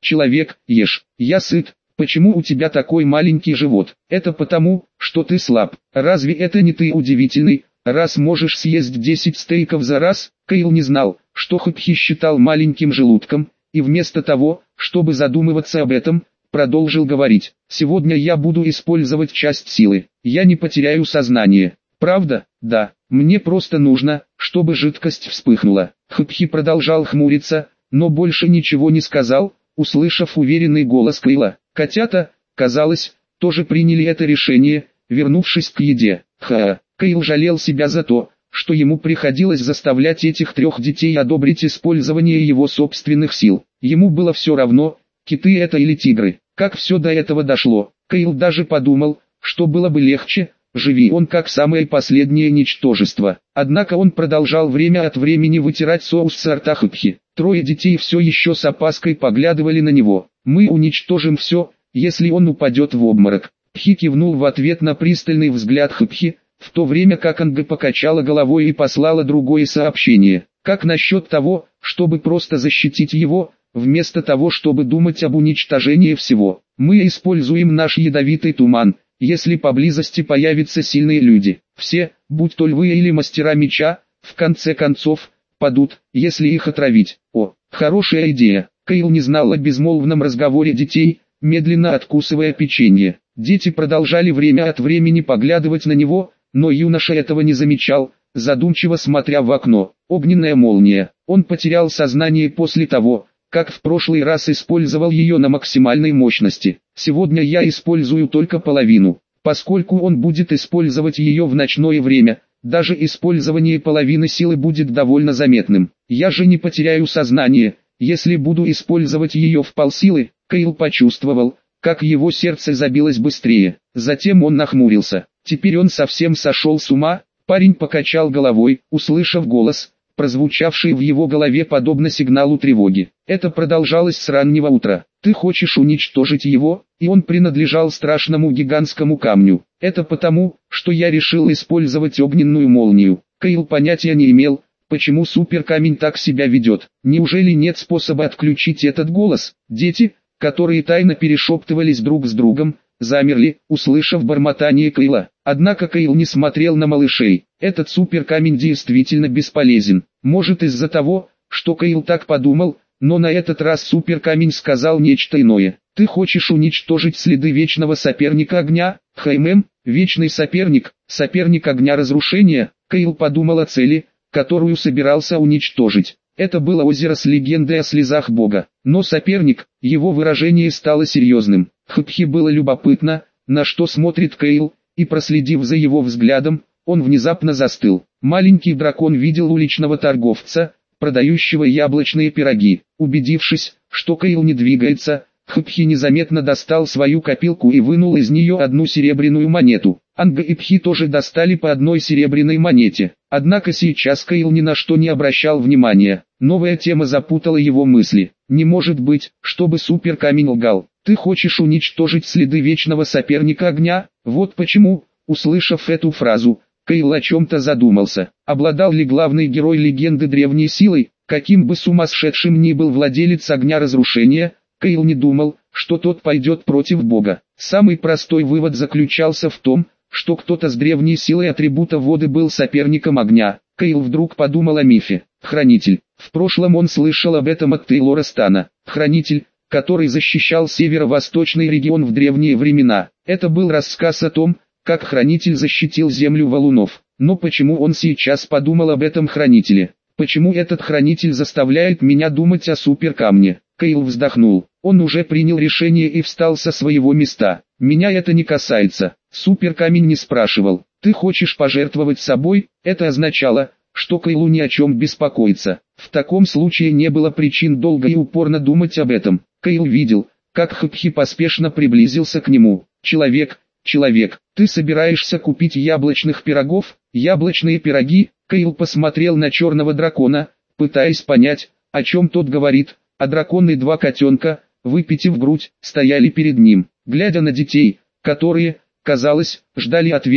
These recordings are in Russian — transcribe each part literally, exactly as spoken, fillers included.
Человек, ешь. Я сыт. Почему у тебя такой маленький живот? Это потому, что ты слаб. Разве это не ты удивительный, раз можешь съесть десять стейков за раз? Кайл не знал, что Хопхи считал маленьким желудком, и вместо того, чтобы задумываться об этом, продолжил говорить. Сегодня я буду использовать часть силы. Я не потеряю сознание. Правда? Да. Мне просто нужно, чтобы жидкость вспыхнула. Хопхи продолжал хмуриться, но больше ничего не сказал, услышав уверенный голос Кайла. Котята, казалось, тоже приняли это решение, вернувшись к еде. Ха, Кайл жалел себя за то, что ему приходилось заставлять этих трех детей одобрить использование его собственных сил. Ему было все равно, киты это или тигры. Как все до этого дошло, Кайл даже подумал, что было бы легче, живи он как самое последнее ничтожество. Однако он продолжал время от времени вытирать соус с рта Хопхи. Трое детей все еще с опаской поглядывали на него. «Мы уничтожим все, если он упадет в обморок». Пхи кивнул в ответ на пристальный взгляд Хопхи, в то время как Анга покачала головой и послала другое сообщение. «Как насчет того, чтобы просто защитить его, вместо того чтобы думать об уничтожении всего? Мы используем наш ядовитый туман, если поблизости появятся сильные люди. Все, будь то львы или мастера меча, в конце концов, падут, если их отравить». О, хорошая идея. Кайл не знал о безмолвном разговоре детей, медленно откусывая печенье. Дети продолжали время от времени поглядывать на него, но юноша этого не замечал, задумчиво смотря в окно. Огненная молния. Он потерял сознание после того, как в прошлый раз использовал ее на максимальной мощности. Сегодня я использую только половину, поскольку он будет использовать ее в ночное время. Даже использование половины силы будет довольно заметным. Я же не потеряю сознание, если буду использовать ее в полсилы. Кайл почувствовал, как его сердце забилось быстрее. Затем он нахмурился. Теперь он совсем сошел с ума. Парень покачал головой, услышав голос, прозвучавший в его голове подобно сигналу тревоги. Это продолжалось с раннего утра. Ты хочешь уничтожить его, и он принадлежал страшному гигантскому камню. Это потому, что я решил использовать огненную молнию. Кайл понятия не имел, почему суперкамень так себя ведет. Неужели нет способа отключить этот голос? Дети, которые тайно перешептывались друг с другом, замерли, услышав бормотание Кайла. Однако Кайл не смотрел на малышей. Этот суперкамень действительно бесполезен. Может из-за того, что Кайл так подумал, но на этот раз суперкамень сказал нечто иное. Ты хочешь уничтожить следы вечного соперника огня? Хаймем, вечный соперник, соперник огня разрушения? Кайл подумал о цели, которую собирался уничтожить. Это было озеро с легендой о слезах бога. Но соперник, его выражение стало серьезным. Хопхи было любопытно, на что смотрит Кайл, и проследив за его взглядом, он внезапно застыл. Маленький дракон видел уличного торговца, продающего яблочные пироги. Убедившись, что Кайл не двигается, Хопхи незаметно достал свою копилку и вынул из нее одну серебряную монету. Анга и Пхи тоже достали по одной серебряной монете. Однако сейчас Кайл ни на что не обращал внимания. Новая тема запутала его мысли. Не может быть, чтобы суперкамень лгал. Ты хочешь уничтожить следы вечного соперника огня? Вот почему, услышав эту фразу, Кайл о чем-то задумался. Обладал ли главный герой легенды древней силой? Каким бы сумасшедшим ни был владелец огня разрушения, Кайл не думал, что тот пойдет против бога. Самый простой вывод заключался в том, что кто-то с древней силой атрибута воды был соперником огня. Кайл вдруг подумал о мифе. Хранитель. В прошлом он слышал об этом от Тейлора Стана. Хранитель, который защищал северо-восточный регион в древние времена. Это был рассказ о том, как Хранитель защитил землю валунов. Но почему он сейчас подумал об этом Хранителе? Почему этот Хранитель заставляет меня думать о суперкамне? Кайл вздохнул. Он уже принял решение и встал со своего места. Меня это не касается. Суперкамень не спрашивал. Ты хочешь пожертвовать собой? Это означало, что Кайлу ни о чем беспокоиться. В таком случае не было причин долго и упорно думать об этом. Кайл видел, как Хопхи поспешно приблизился к нему. Человек, человек, ты собираешься купить яблочных пирогов? Яблочные пироги? Кайл посмотрел на черного дракона, пытаясь понять, о чем тот говорит, а дракон и два котенка, выпитив грудь, стояли перед ним. Глядя на детей, которые, казалось, ждали ответа,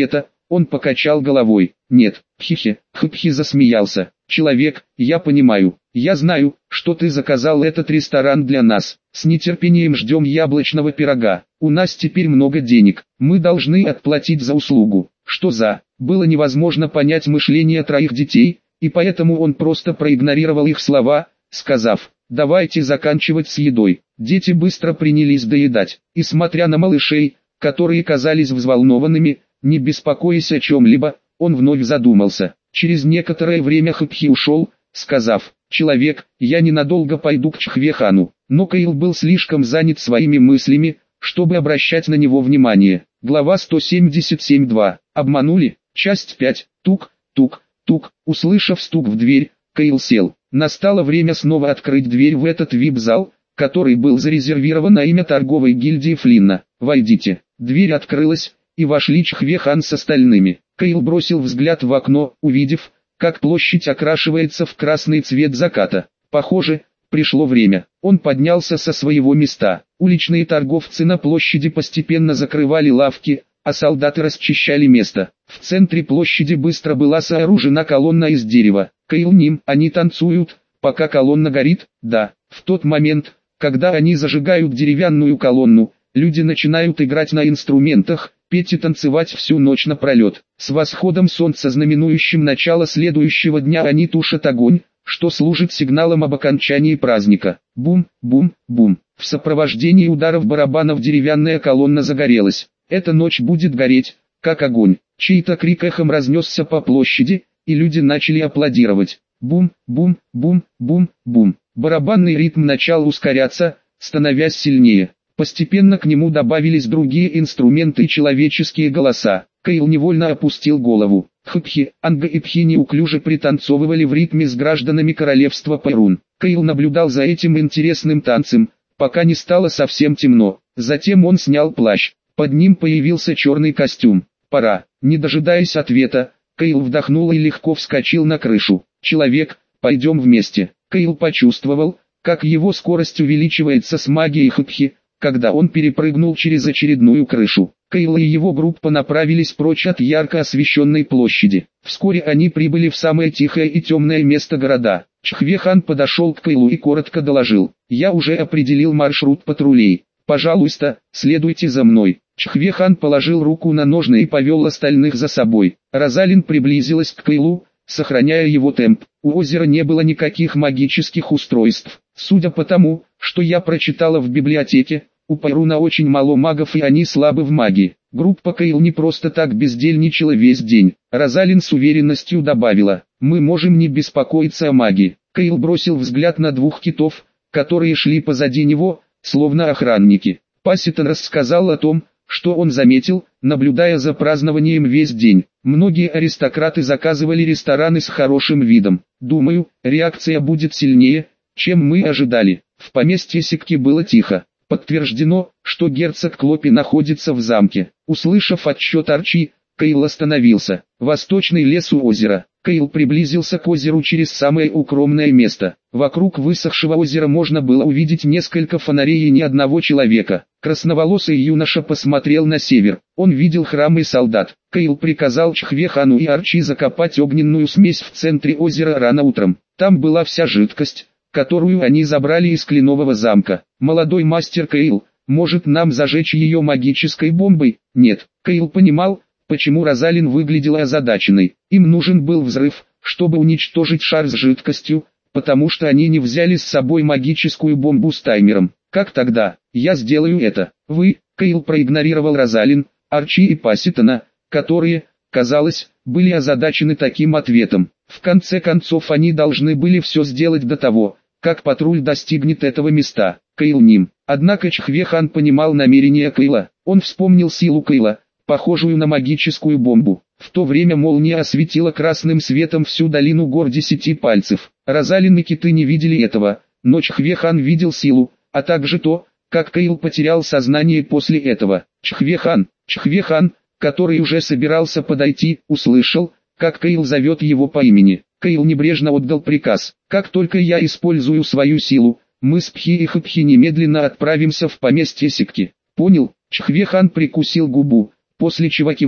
Он покачал головой. Нет, хихи, хпхи засмеялся. Человек, я понимаю, я знаю, что ты заказал этот ресторан для нас. С нетерпением ждем яблочного пирога. У нас теперь много денег, мы должны отплатить за услугу. Что за? Было невозможно понять мышление троих детей, и поэтому он просто проигнорировал их слова, сказав: «Давайте заканчивать с едой». Дети быстро принялись доедать, и смотря на малышей, которые казались взволнованными, не беспокоясь о чем-либо, он вновь задумался. Через некоторое время Хпхи ушел, сказав: «Человек, я ненадолго пойду к Чхвехану». Но Каил был слишком занят своими мыслями, чтобы обращать на него внимание. Глава сто семьдесят семь два. Обманули? Часть пять. Тук, тук, тук. Услышав стук в дверь, Каил сел. Настало время снова открыть дверь в этот вип-зал, который был зарезервирован на имя торговой гильдии Флинна. «Войдите». Дверь открылась, и вошли Чхвехан с остальными. Каил бросил взгляд в окно, увидев, как площадь окрашивается в красный цвет заката. Похоже, пришло время. Он поднялся со своего места. Уличные торговцы на площади постепенно закрывали лавки, а солдаты расчищали место. В центре площади быстро была сооружена колонна из дерева. Каил ним, они танцуют, пока колонна горит. Да, в тот момент, когда они зажигают деревянную колонну, люди начинают играть на инструментах, петь и танцевать всю ночь напролет. С восходом солнца, знаменующим начало следующего дня, они тушат огонь, что служит сигналом об окончании праздника. Бум, бум, бум. В сопровождении ударов барабанов деревянная колонна загорелась. Эта ночь будет гореть, как огонь. Чей-то крик эхом разнесся по площади, и люди начали аплодировать. Бум, бум, бум, бум, бум. Барабанный ритм начал ускоряться, становясь сильнее. Постепенно к нему добавились другие инструменты и человеческие голоса. Каил невольно опустил голову. Хпхи, Анга и Пхи неуклюже пританцовывали в ритме с гражданами королевства Пайрун. Каил наблюдал за этим интересным танцем, пока не стало совсем темно. Затем он снял плащ. Под ним появился черный костюм. «Пора». Не дожидаясь ответа, Каил вдохнул и легко вскочил на крышу. «Человек, пойдем вместе». Каил почувствовал, как его скорость увеличивается с магией Хпхи, когда он перепрыгнул через очередную крышу. Каил и его группа направились прочь от ярко освещенной площади. Вскоре они прибыли в самое тихое и темное место города. Чхвехан подошел к Каилу и коротко доложил: «Я уже определил маршрут патрулей. Пожалуйста, следуйте за мной». Чхвехан положил руку на ножны и повел остальных за собой. Розалин приблизилась к Каилу, сохраняя его темп. У озера не было никаких магических устройств. Судя по тому, что я прочитала в библиотеке, у Пайруна очень мало магов и они слабы в магии. Группа Каил не просто так бездельничала весь день. Розалин с уверенностью добавила: «Мы можем не беспокоиться о магии». Каил бросил взгляд на двух китов, которые шли позади него, словно охранники. Пасситон рассказал о том, что он заметил, наблюдая за празднованием весь день. Многие аристократы заказывали рестораны с хорошим видом. Думаю, реакция будет сильнее, чем мы ожидали. В поместье Сикки было тихо. Подтверждено, что герцог Клопи находится в замке. Услышав отчет Арчи, Каил остановился. Восточный лес у озера. Каил приблизился к озеру через самое укромное место. Вокруг высохшего озера можно было увидеть несколько фонарей и ни одного человека. Красноволосый юноша посмотрел на север. Он видел храм и солдат. Каил приказал Чхвехану и Арчи закопать огненную смесь в центре озера рано утром. Там была вся жидкость, которую они забрали из кленового замка. «Молодой мастер Каил, может нам зажечь ее магической бомбой?» Нет. Каил понимал, почему Розалин выглядела озадаченной. Им нужен был взрыв, чтобы уничтожить шар с жидкостью, потому что они не взяли с собой магическую бомбу с таймером. Как тогда? Я сделаю это. Вы, Каил проигнорировал Розалин, Арчи и Пасситона, которые, казалось, были озадачены таким ответом. В конце концов они должны были все сделать до того, как патруль достигнет этого места. Каил ним. Однако Чхвехан понимал намерения Каила. Он вспомнил силу Каила, похожую на магическую бомбу. В то время молния осветила красным светом всю долину гор десяти пальцев. Розалин и киты не видели этого, но Чхвехан видел силу, а также то, как Каил потерял сознание после этого. Чхвехан, Чхвехан, который уже собирался подойти, услышал, как Каил зовет его по имени. Каил небрежно отдал приказ: «Как только я использую свою силу, мы с Пхи и Хпхи немедленно отправимся в поместье Сикки». «Понял?» Чхвехан прикусил губу, после чего кивнул.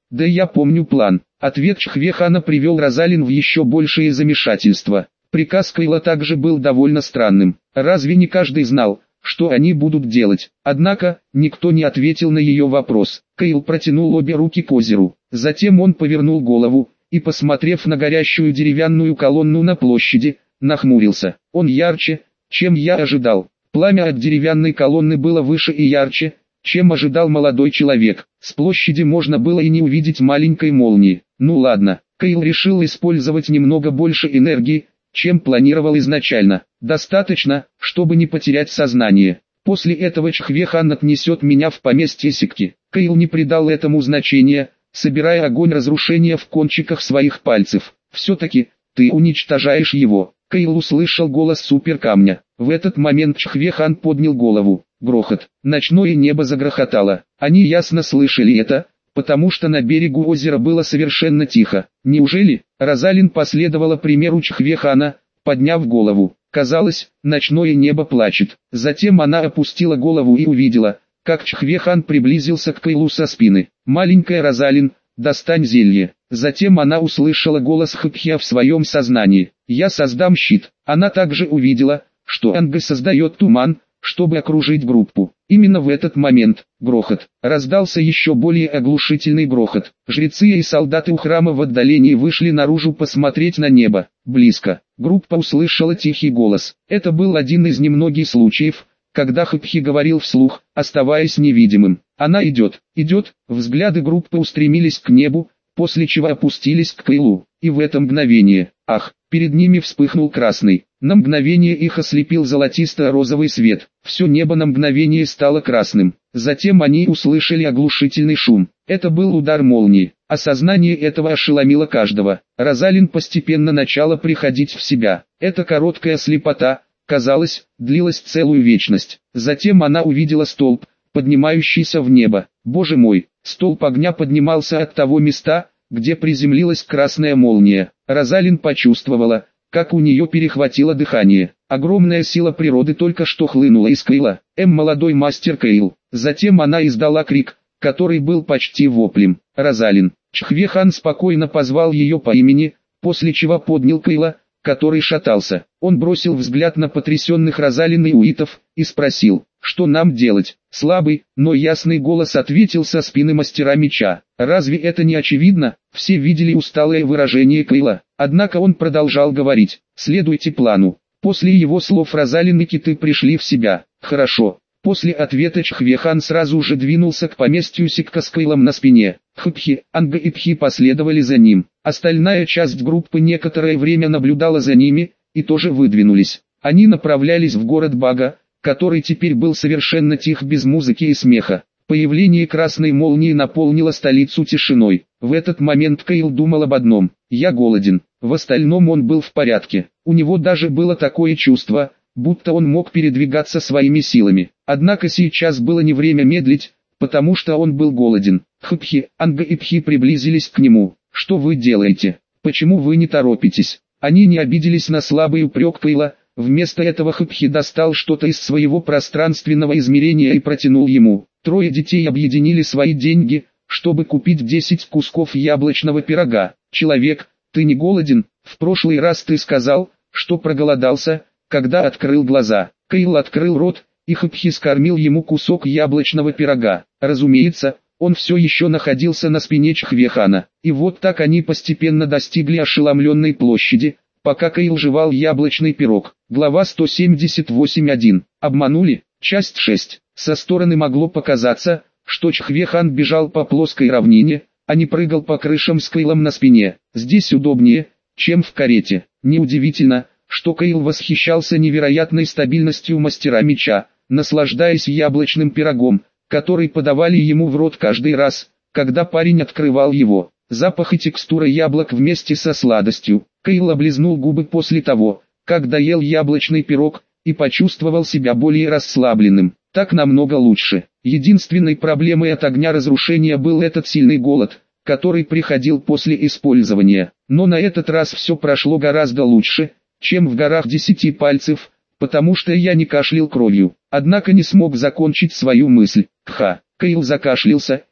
Да я помню план. Ответ Чхвехана привел Розалин в еще большее замешательство. Приказ Кейла также был довольно странным. Разве не каждый знал, что они будут делать? Однако, никто не ответил на ее вопрос. Кейл протянул обе руки к озеру. Затем он повернул голову, и, посмотрев на горящую деревянную колонну на площади, нахмурился. Он ярче, чем я ожидал. Пламя от деревянной колонны было выше и ярче, чем ожидал молодой человек. С площади можно было и не увидеть маленькой молнии. Ну ладно, Кейл решил использовать немного больше энергии, чем планировал изначально. Достаточно, чтобы не потерять сознание. После этого Чхвехан отнесет меня в поместье Сикки. Кейл не придал этому значения, собирая огонь разрушения в кончиках своих пальцев. Все-таки, ты уничтожаешь его. Кейл услышал голос суперкамня. В этот момент Чхвехан поднял голову. Грохот. Ночное небо загрохотало. Они ясно слышали это, потому что на берегу озера было совершенно тихо. Неужели? Розалин последовала примеру Чхвехана, подняв голову. Казалось, ночное небо плачет. Затем она опустила голову и увидела, как Чхвехан приблизился к Кейлу со спины. «Маленькая Розалин, достань зелье». Затем она услышала голос Хыпхия в своем сознании. «Я создам щит». Она также увидела, что Анга создает туман, чтобы окружить группу. Именно в этот момент, грохот, раздался еще более оглушительный грохот. Жрецы и солдаты у храма в отдалении вышли наружу посмотреть на небо. Близко. Группа услышала тихий голос. Это был один из немногих случаев, когда Хыпхи говорил вслух, оставаясь невидимым. Она идет, идет. Взгляды группы устремились к небу, после чего опустились к Кейлу. И в это мгновение, ах, перед ними вспыхнул красный. На мгновение их ослепил золотисто-розовый свет. Все небо на мгновение стало красным. Затем они услышали оглушительный шум. Это был удар молнии. Осознание этого ошеломило каждого. Розалин постепенно начала приходить в себя. Эта короткая слепота, казалось, длилась целую вечность. Затем она увидела столб, поднимающийся в небо. Боже мой, столб огня поднимался от того места, где приземлилась красная молния. Розалин почувствовала, как у нее перехватило дыхание. Огромная сила природы только что хлынула из Кейла. М. молодой мастер Кейл. Затем она издала крик, который был почти воплем. Розалин. Чхвехан спокойно позвал ее по имени, после чего поднял Кейла, который шатался. Он бросил взгляд на потрясенных Розалин и Уитов, и спросил, что нам делать? Слабый, но ясный голос ответил со спины мастера меча. Разве это не очевидно? Все видели усталое выражение Кейла. Однако он продолжал говорить, следуйте плану. После его слов Розалин и Киты пришли в себя. Хорошо. После ответа Чхвехан сразу же двинулся к поместью Сикка с Кейлом на спине. Хыпхи, Анга и Пхи последовали за ним. Остальная часть группы некоторое время наблюдала за ними, и тоже выдвинулись. Они направлялись в город Бага, который теперь был совершенно тих без музыки и смеха. Появление красной молнии наполнило столицу тишиной. В этот момент Кейл думал об одном: «Я голоден». В остальном он был в порядке. У него даже было такое чувство, будто он мог передвигаться своими силами. Однако сейчас было не время медлить, потому что он был голоден. Хыпхи, Анга и Пхи приблизились к нему. «Что вы делаете? Почему вы не торопитесь?» Они не обиделись на слабый упрек Кейла. Вместо этого Хыпхи достал что-то из своего пространственного измерения и протянул ему. Трое детей объединили свои деньги, чтобы купить десять кусков яблочного пирога. «Человек, ты не голоден? В прошлый раз ты сказал, что проголодался, когда открыл глаза». Кейл открыл рот, и Хыпхи скормил ему кусок яблочного пирога. Разумеется, он все еще находился на спине Чхвехана. И вот так они постепенно достигли ошеломленной площади, пока Кейл жевал яблочный пирог. Глава сто семьдесят восемь один. Обманули? Часть шесть. Со стороны могло показаться, что Чхвехан бежал по плоской равнине, а не прыгал по крышам с Кейлом на спине. Здесь удобнее, чем в карете. Неудивительно, что Кейл восхищался невероятной стабильностью мастера меча, наслаждаясь яблочным пирогом, который подавали ему в рот каждый раз, когда парень открывал его. Запах и текстура яблок вместе со сладостью. Кейл облизнул губы после того, как доел яблочный пирог, и почувствовал себя более расслабленным. Так намного лучше. Единственной проблемой от огня разрушения был этот сильный голод, который приходил после использования. Но на этот раз все прошло гораздо лучше, чем в горах десяти пальцев, потому что я не кашлял кровью. Однако не смог закончить свою мысль. Кха. Кейл закашлялся,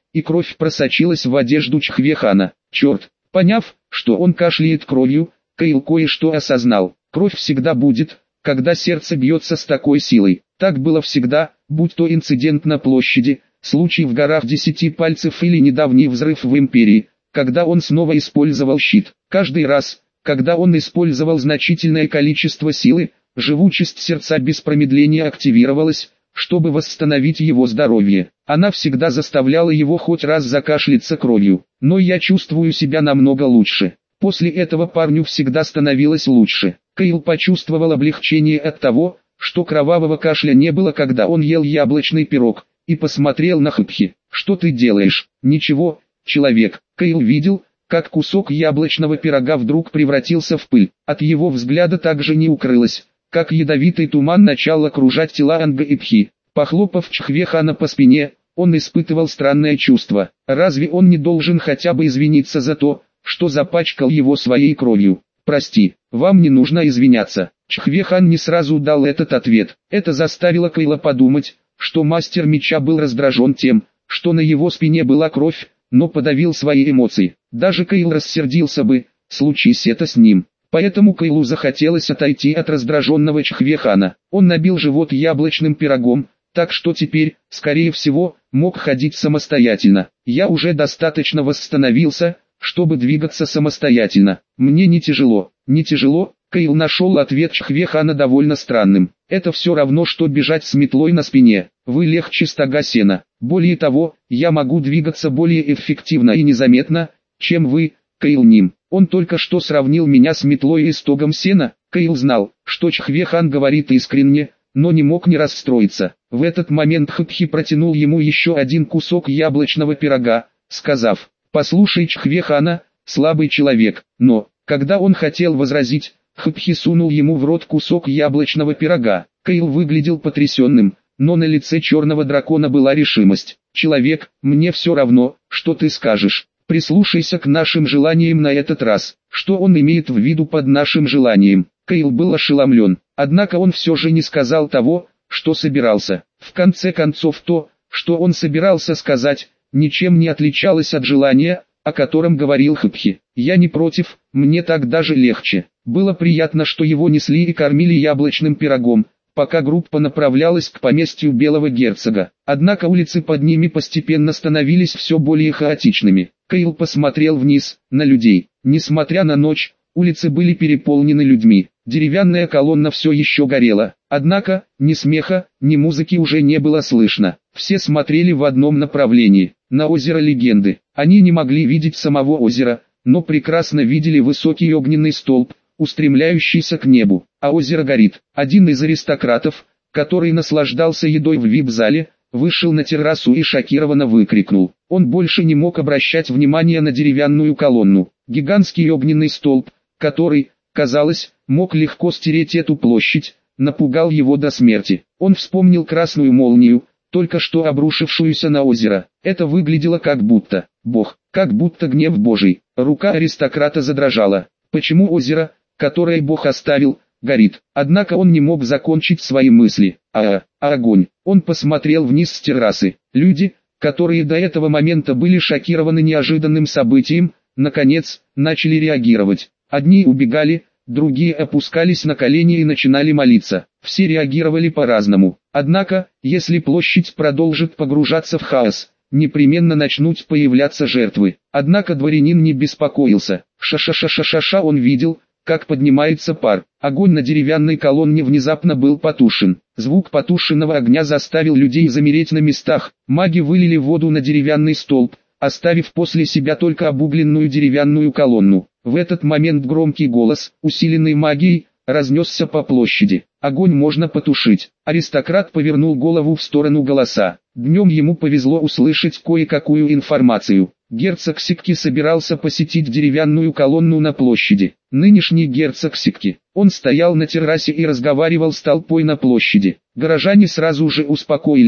и кровь просочилась в одежду Чхве-хана. Черт! Поняв, что он кашляет кровью, Кайл кое-что осознал. Кровь всегда будет, когда сердце бьется с такой силой. Так было всегда, будь то инцидент на площади, случай в горах Десяти Пальцев или недавний взрыв в Империи, когда он снова использовал щит. Каждый раз, когда он использовал значительное количество силы, живучесть сердца без промедления активировалась, чтобы восстановить его здоровье. Она всегда заставляла его хоть раз закашляться кровью. Но я чувствую себя намного лучше. После этого парню всегда становилось лучше. Кайл почувствовал облегчение от того, что кровавого кашля не было, когда он ел яблочный пирог, и посмотрел на Хупхи. «Что ты делаешь?» «Ничего, человек». Кайл видел, как кусок яблочного пирога вдруг превратился в пыль. От его взгляда также не укрылось, как ядовитый туман начал окружать тела Анга и Пхи. Похлопав Чхве-хана по спине, он испытывал странное чувство. Разве он не должен хотя бы извиниться за то, что запачкал его своей кровью? «Прости, вам не нужно извиняться». Чхве-хан не сразу дал этот ответ. Это заставило Кайла подумать, что мастер меча был раздражен тем, что на его спине была кровь, но подавил свои эмоции. Даже Кайл рассердился бы, случись это с ним. Поэтому Кайлу захотелось отойти от раздраженного Чхве-хана. Он набил живот яблочным пирогом, так что теперь, скорее всего, мог ходить самостоятельно. «Я уже достаточно восстановился, чтобы двигаться самостоятельно. Мне не тяжело». «Не тяжело?» Кайл нашел ответ Чхве-хана довольно странным. «Это все равно, что бежать с метлой на спине. Вы легче стога сена. Более того, я могу двигаться более эффективно и незаметно, чем вы, Кайл Ним». Он только что сравнил меня с метлой и стогом сена. Кайл знал, что Чхве-хан говорит искренне, но не мог не расстроиться. В этот момент Хупхи протянул ему еще один кусок яблочного пирога, сказав: «Послушай Чхве-хана, слабый человек». Но, когда он хотел возразить, Хупхи сунул ему в рот кусок яблочного пирога. Кайл выглядел потрясенным, но на лице черного дракона была решимость. «Человек, мне все равно, что ты скажешь. Прислушайся к нашим желаниям на этот раз». Что он имеет в виду под нашим желанием? Кайл был ошеломлен, однако он все же не сказал того, что собирался. В конце концов, то, что он собирался сказать, ничем не отличалось от желания, о котором говорил Хупхи. «Я не против, мне так даже легче». Было приятно, что его несли и кормили яблочным пирогом, пока группа направлялась к поместью Белого Герцога. Однако улицы под ними постепенно становились все более хаотичными. Кайл посмотрел вниз, на людей. Несмотря на ночь, улицы были переполнены людьми. Деревянная колонна все еще горела. Однако, ни смеха, ни музыки уже не было слышно. Все смотрели в одном направлении, на озеро Легенды. Они не могли видеть самого озера, но прекрасно видели высокий огненный столб, устремляющийся к небу. А озеро горит. Один из аристократов, который наслаждался едой в вип-зале, вышел на террасу и шокированно выкрикнул. Он больше не мог обращать внимание на деревянную колонну. Гигантский огненный столб, который, казалось, мог легко стереть эту площадь, напугал его до смерти. Он вспомнил красную молнию, только что обрушившуюся на озеро. Это выглядело как будто Бог, как будто гнев Божий. Рука аристократа задрожала. Почему озеро, которое Бог оставил, горит? Однако он не мог закончить свои мысли. А, а огонь. Он посмотрел вниз с террасы. Люди, которые до этого момента были шокированы неожиданным событием, наконец, начали реагировать. Одни убегали, другие опускались на колени и начинали молиться. Все реагировали по-разному. Однако, если площадь продолжит погружаться в хаос, непременно начнут появляться жертвы. Однако дворянин не беспокоился. Ша-ша-ша-ша-ша он видел, как поднимается пар. Огонь на деревянной колонне внезапно был потушен. Звук потушенного огня заставил людей замереть на местах. Маги вылили воду на деревянный столб, оставив после себя только обугленную деревянную колонну. В этот момент громкий голос, усиленный магией, разнесся по площади. Огонь можно потушить. Аристократ повернул голову в сторону голоса. Днем ему повезло услышать кое-какую информацию. Герцог Сикки собирался посетить деревянную колонну на площади. Нынешний герцог Сикки. Он стоял на террасе и разговаривал с толпой на площади. Горожане сразу же успокоились,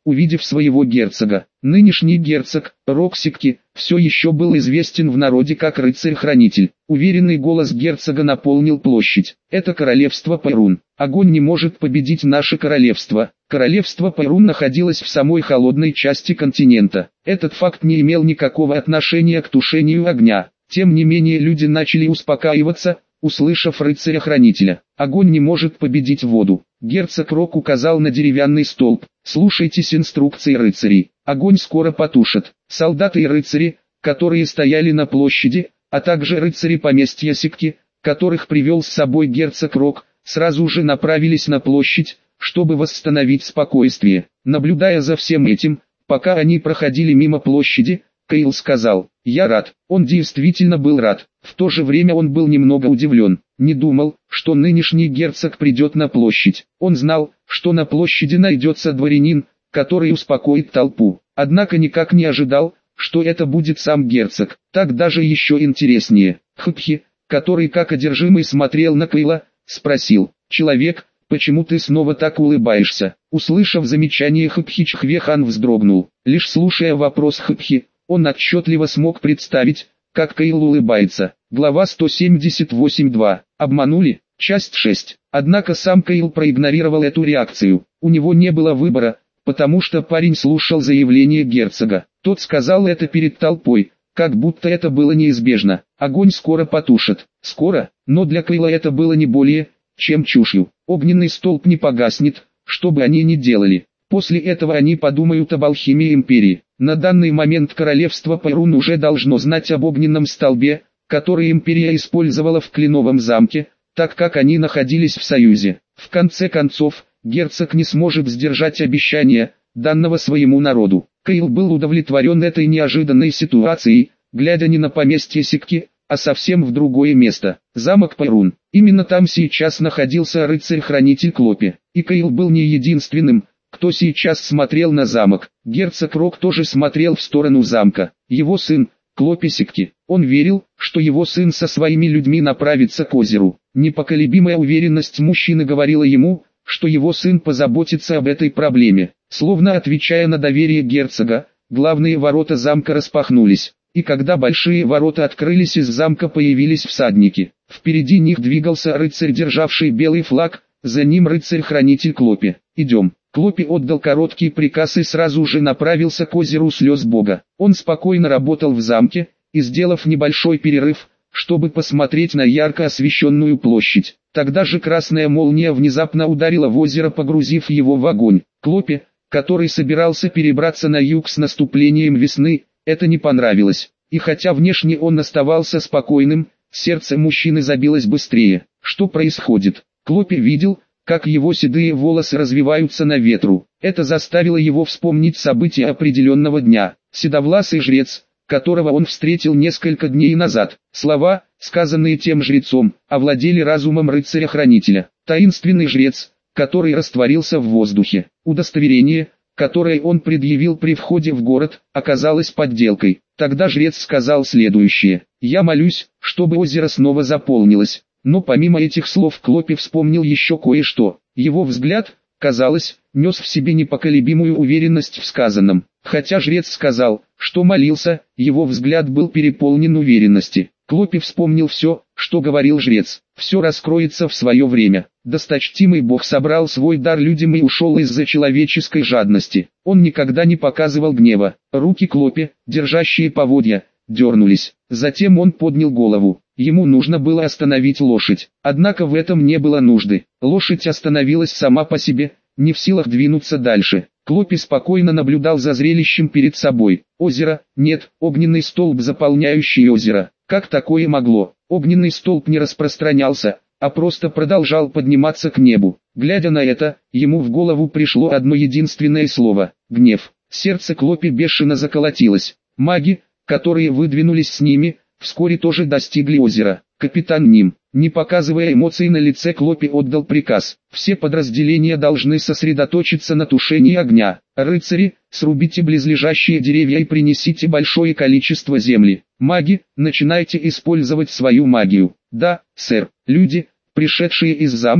увидев своего герцога. Нынешний герцог, Роксикки, все еще был известен в народе как рыцарь-хранитель. Уверенный голос герцога наполнил площадь. Это королевство Пайрун. Огонь не может победить наше королевство. Королевство Пайрун находилось в самой холодной части континента. Этот факт не имел никакого отношения к тушению огня. Тем не менее люди начали успокаиваться, услышав рыцаря-хранителя. Огонь не может победить воду. Герцог Рок указал на деревянный столб. Слушайтесь инструкции рыцарей. Огонь скоро потушат. Солдаты и рыцари, которые стояли на площади, а также рыцари поместья Сикки, которых привел с собой герцог Рок, сразу же направились на площадь, чтобы восстановить спокойствие. Наблюдая за всем этим, пока они проходили мимо площади, Кайл сказал: «Я рад». Он действительно был рад. В то же время он был немного удивлен. Не думал, что нынешний герцог придет на площадь. Он знал, что на площади найдется дворянин, который успокоит толпу. Однако никак не ожидал, что это будет сам герцог. Так даже еще интереснее. Хпхи, который как одержимый смотрел на Кайла, спросил: «Человек, почему ты снова так улыбаешься?» Услышав замечание Хпхи, Чхвехан вздрогнул. Лишь слушая вопрос Хпхи, он отчетливо смог представить, как Кайл улыбается. Глава сто семьдесят восемь два. Обманули? Часть шесть. Однако сам Кайл проигнорировал эту реакцию. У него не было выбора, потому что парень слушал заявление герцога. Тот сказал это перед толпой, как будто это было неизбежно. Огонь скоро потушат. Скоро, но для Кайла это было не более, чем чушью. Огненный столб не погаснет, что бы они ни делали. После этого они подумают об алхимии империи. На данный момент королевство Пайрун уже должно знать об огненном столбе, который империя использовала в Кленовом замке, так как они находились в союзе. В конце концов, герцог не сможет сдержать обещания, данного своему народу. Кайл был удовлетворен этой неожиданной ситуацией, глядя не на поместье Сикки, а совсем в другое место. Замок Пайрун. Именно там сейчас находился рыцарь-хранитель Клопи. И Кайл был не единственным, кто сейчас смотрел на замок. Герцог Рок тоже смотрел в сторону замка. Его сын, Клопи Сикки. Он верил, что его сын со своими людьми направится к озеру. Непоколебимая уверенность мужчины говорила ему, что его сын позаботится об этой проблеме. Словно отвечая на доверие герцога, главные ворота замка распахнулись. И когда большие ворота открылись, из замка появились всадники. Впереди них двигался рыцарь, державший белый флаг, за ним рыцарь-хранитель Клопи. «Идем». Клопи отдал короткий приказ и сразу же направился к озеру слез Бога. Он спокойно работал в замке, и сделав небольшой перерыв, чтобы посмотреть на ярко освещенную площадь. Тогда же красная молния внезапно ударила в озеро, погрузив его в огонь. Клопи, который собирался перебраться на юг с наступлением весны, это не понравилось. И хотя внешне он оставался спокойным, сердце мужчины забилось быстрее. Что происходит? Клопи видел, как его седые волосы развиваются на ветру. Это заставило его вспомнить события определенного дня. Седовласый жрец, которого он встретил несколько дней назад. Слова, сказанные тем жрецом, овладели разумом рыцаря-хранителя. Таинственный жрец, который растворился в воздухе. Удостоверение, которое он предъявил при входе в город, оказалось подделкой. Тогда жрец сказал следующее: «Я молюсь, чтобы озеро снова заполнилось». Но помимо этих слов Клопи вспомнил еще кое-что. Его взгляд, казалось, нес в себе непоколебимую уверенность в сказанном. Хотя жрец сказал, что молился, его взгляд был переполнен уверенности. Клопи вспомнил все, что говорил жрец. Все раскроется в свое время. Досточтимый бог собрал свой дар людям и ушел из-за человеческой жадности. Он никогда не показывал гнева. Руки Клопи, держащие поводья, дернулись. Затем он поднял голову. Ему нужно было остановить лошадь. Однако в этом не было нужды. Лошадь остановилась сама по себе, не в силах двинуться дальше. Клопи спокойно наблюдал за зрелищем перед собой. Озеро, нет, огненный столб, заполняющий озеро. Как такое могло? Огненный столб не распространялся, а просто продолжал подниматься к небу. Глядя на это, ему в голову пришло одно единственное слово – гнев. Сердце Клопи бешено заколотилось. Маги, которые выдвинулись с ними, вскоре тоже достигли озера. Капитан Ним, не показывая эмоций на лице, Клопи отдал приказ. Все подразделения должны сосредоточиться на тушении огня. Рыцари, срубите близлежащие деревья и принесите большое количество земли. Маги, начинайте использовать свою магию. Да, сэр. Люди, пришедшие из замка,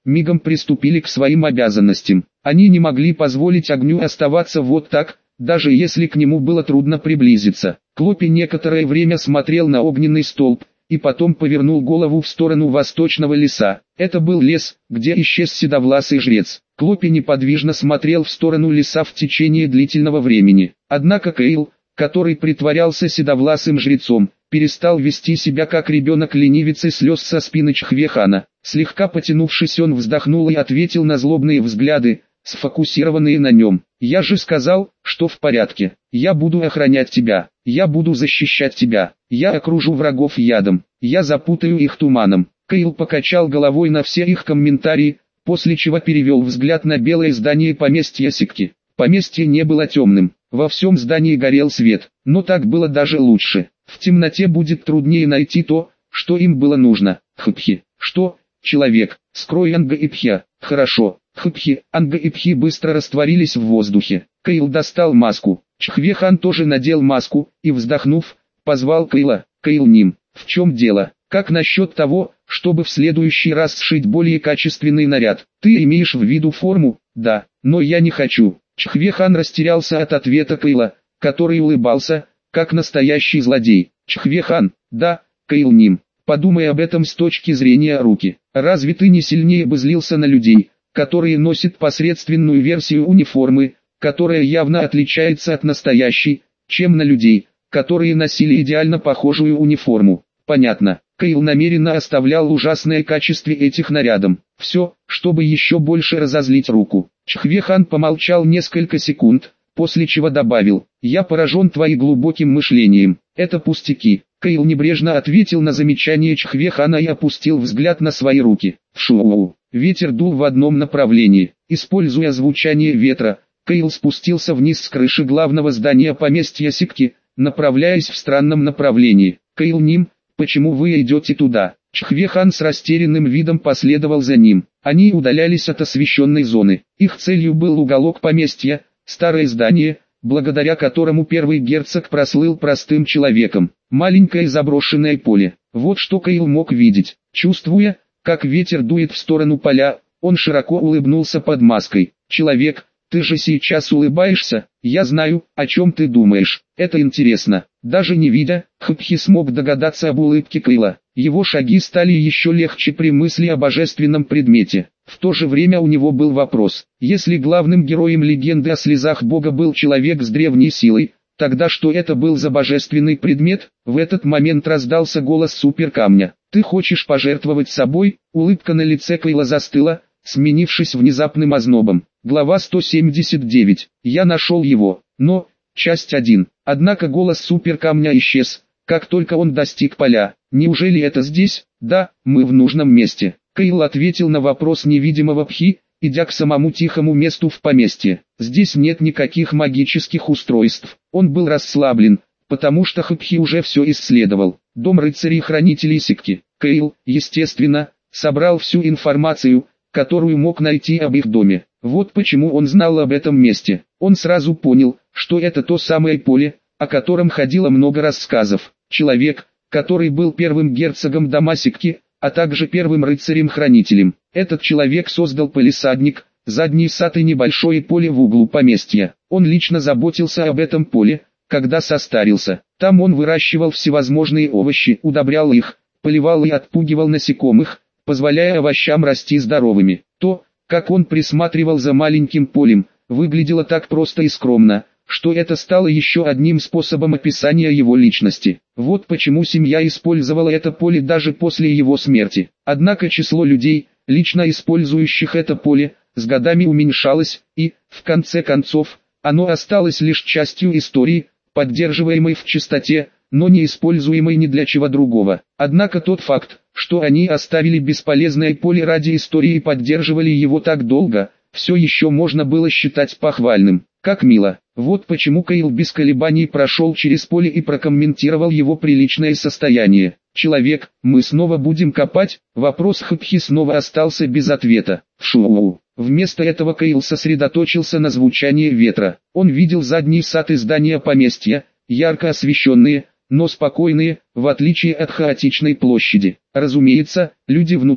мигом приступили к своим обязанностям. Они не могли позволить огню оставаться вот так, даже если к нему было трудно приблизиться. Клопи некоторое время смотрел на огненный столб, и потом повернул голову в сторону восточного леса. Это был лес, где исчез седовласый жрец. Клопи неподвижно смотрел в сторону леса в течение длительного времени. Однако Кейл, который притворялся седовласым жрецом, перестал вести себя как ребенок-ленивец и слез со спины Чхвехана. Слегка потянувшись, он вздохнул и ответил на злобные взгляды, сфокусированные на нем. «Я же сказал, что в порядке. Я буду охранять тебя. Я буду защищать тебя. Я окружу врагов ядом. Я запутаю их туманом». Кейл покачал головой на все их комментарии, после чего перевел взгляд на белое здание поместья Сикки. Поместье не было темным. Во всем здании горел свет, но так было даже лучше. В темноте будет труднее найти то, что им было нужно. Хпхи. Что? Человек. Скрой Анга и Пхя. Хорошо. Хпхи, Анга и Пхи быстро растворились в воздухе. Кейл достал маску. Чхвехан тоже надел маску, и вздохнув, позвал Кейла. «Кейл Ним, в чем дело? Как насчет того, чтобы в следующий раз сшить более качественный наряд? Ты имеешь в виду форму?» «Да, но я не хочу». Чхвехан растерялся от ответа Кейла, который улыбался, как настоящий злодей. «Чхвехан, да, Кейл Ним, подумай об этом с точки зрения руки. Разве ты не сильнее бы злился на людей, которые носят посредственную версию униформы, которая явно отличается от настоящей, чем на людей, которые носили идеально похожую униформу?» «Понятно». Кейл намеренно оставлял ужасное качество этих нарядов. Все, чтобы еще больше разозлить руку. Чхвехан помолчал несколько секунд, после чего добавил: «Я поражен твоим глубоким мышлением. Это пустяки». Кейл небрежно ответил на замечание Чхвехана и опустил взгляд на свои руки. Шоу. Ветер дул в одном направлении. Используя звучание ветра, Кейл спустился вниз с крыши главного здания поместья Сикки, направляясь в странном направлении. «Кейл Ним, почему вы идете туда?» Чхвехан с растерянным видом последовал за ним. Они удалялись от освещенной зоны. Их целью был уголок поместья, старое здание, благодаря которому первый герцог прослыл простым человеком. Маленькое заброшенное поле. Вот что Кейл мог видеть. Чувствуя, как ветер дует в сторону поля, он широко улыбнулся под маской. «Человек, ты же сейчас улыбаешься? Я знаю, о чем ты думаешь. Это интересно». Даже не видя, Хпхи смог догадаться об улыбке Кейла. Его шаги стали еще легче при мысли о божественном предмете. В то же время у него был вопрос: если главным героем легенды о слезах Бога был человек с древней силой, тогда что это был за божественный предмет? В этот момент раздался голос суперкамня. «Ты хочешь пожертвовать собой?» Улыбка на лице Кейла застыла, сменившись внезапным ознобом. Глава сто семьдесят девять. Я нашел его. Но... Часть один. Однако голос суперкамня исчез, как только он достиг поля. «Неужели это здесь?» «Да, мы в нужном месте». Кейл ответил на вопрос невидимого Пхи, идя к самому тихому месту в поместье. Здесь нет никаких магических устройств. Он был расслаблен, потому что Хпхи уже все исследовал. Дом рыцарей-хранителей Сикки. Кейл, естественно, собрал всю информацию, которую мог найти об их доме. Вот почему он знал об этом месте. Он сразу понял, что это то самое поле, о котором ходило много рассказов. Человек, который был первым герцогом дома Сикки, а также первым рыцарем-хранителем. Этот человек создал палисадник, задний сад и небольшое поле в углу поместья. Он лично заботился об этом поле, когда состарился. Там он выращивал всевозможные овощи, удобрял их, поливал и отпугивал насекомых, позволяя овощам расти здоровыми. То, как он присматривал за маленьким полем, выглядело так просто и скромно, что это стало еще одним способом описания его личности. Вот почему семья использовала это поле даже после его смерти. Однако число людей, лично использующих это поле, с годами уменьшалось, и, в конце концов, оно осталось лишь частью истории, поддерживаемой в чистоте, но не используемой ни для чего другого. Однако тот факт, что они оставили бесполезное поле ради истории и поддерживали его так долго, все еще можно было считать похвальным. Как мило. Вот почему Кейл без колебаний прошел через поле и прокомментировал его приличное состояние. «Человек, мы снова будем копать?» Вопрос Хпхи снова остался без ответа. Шоу. Вместо этого Кейл сосредоточился на звучании ветра. Он видел задний сад и здания поместья, ярко освещенные, но спокойные, в отличие от хаотичной площади. Разумеется, люди внутри,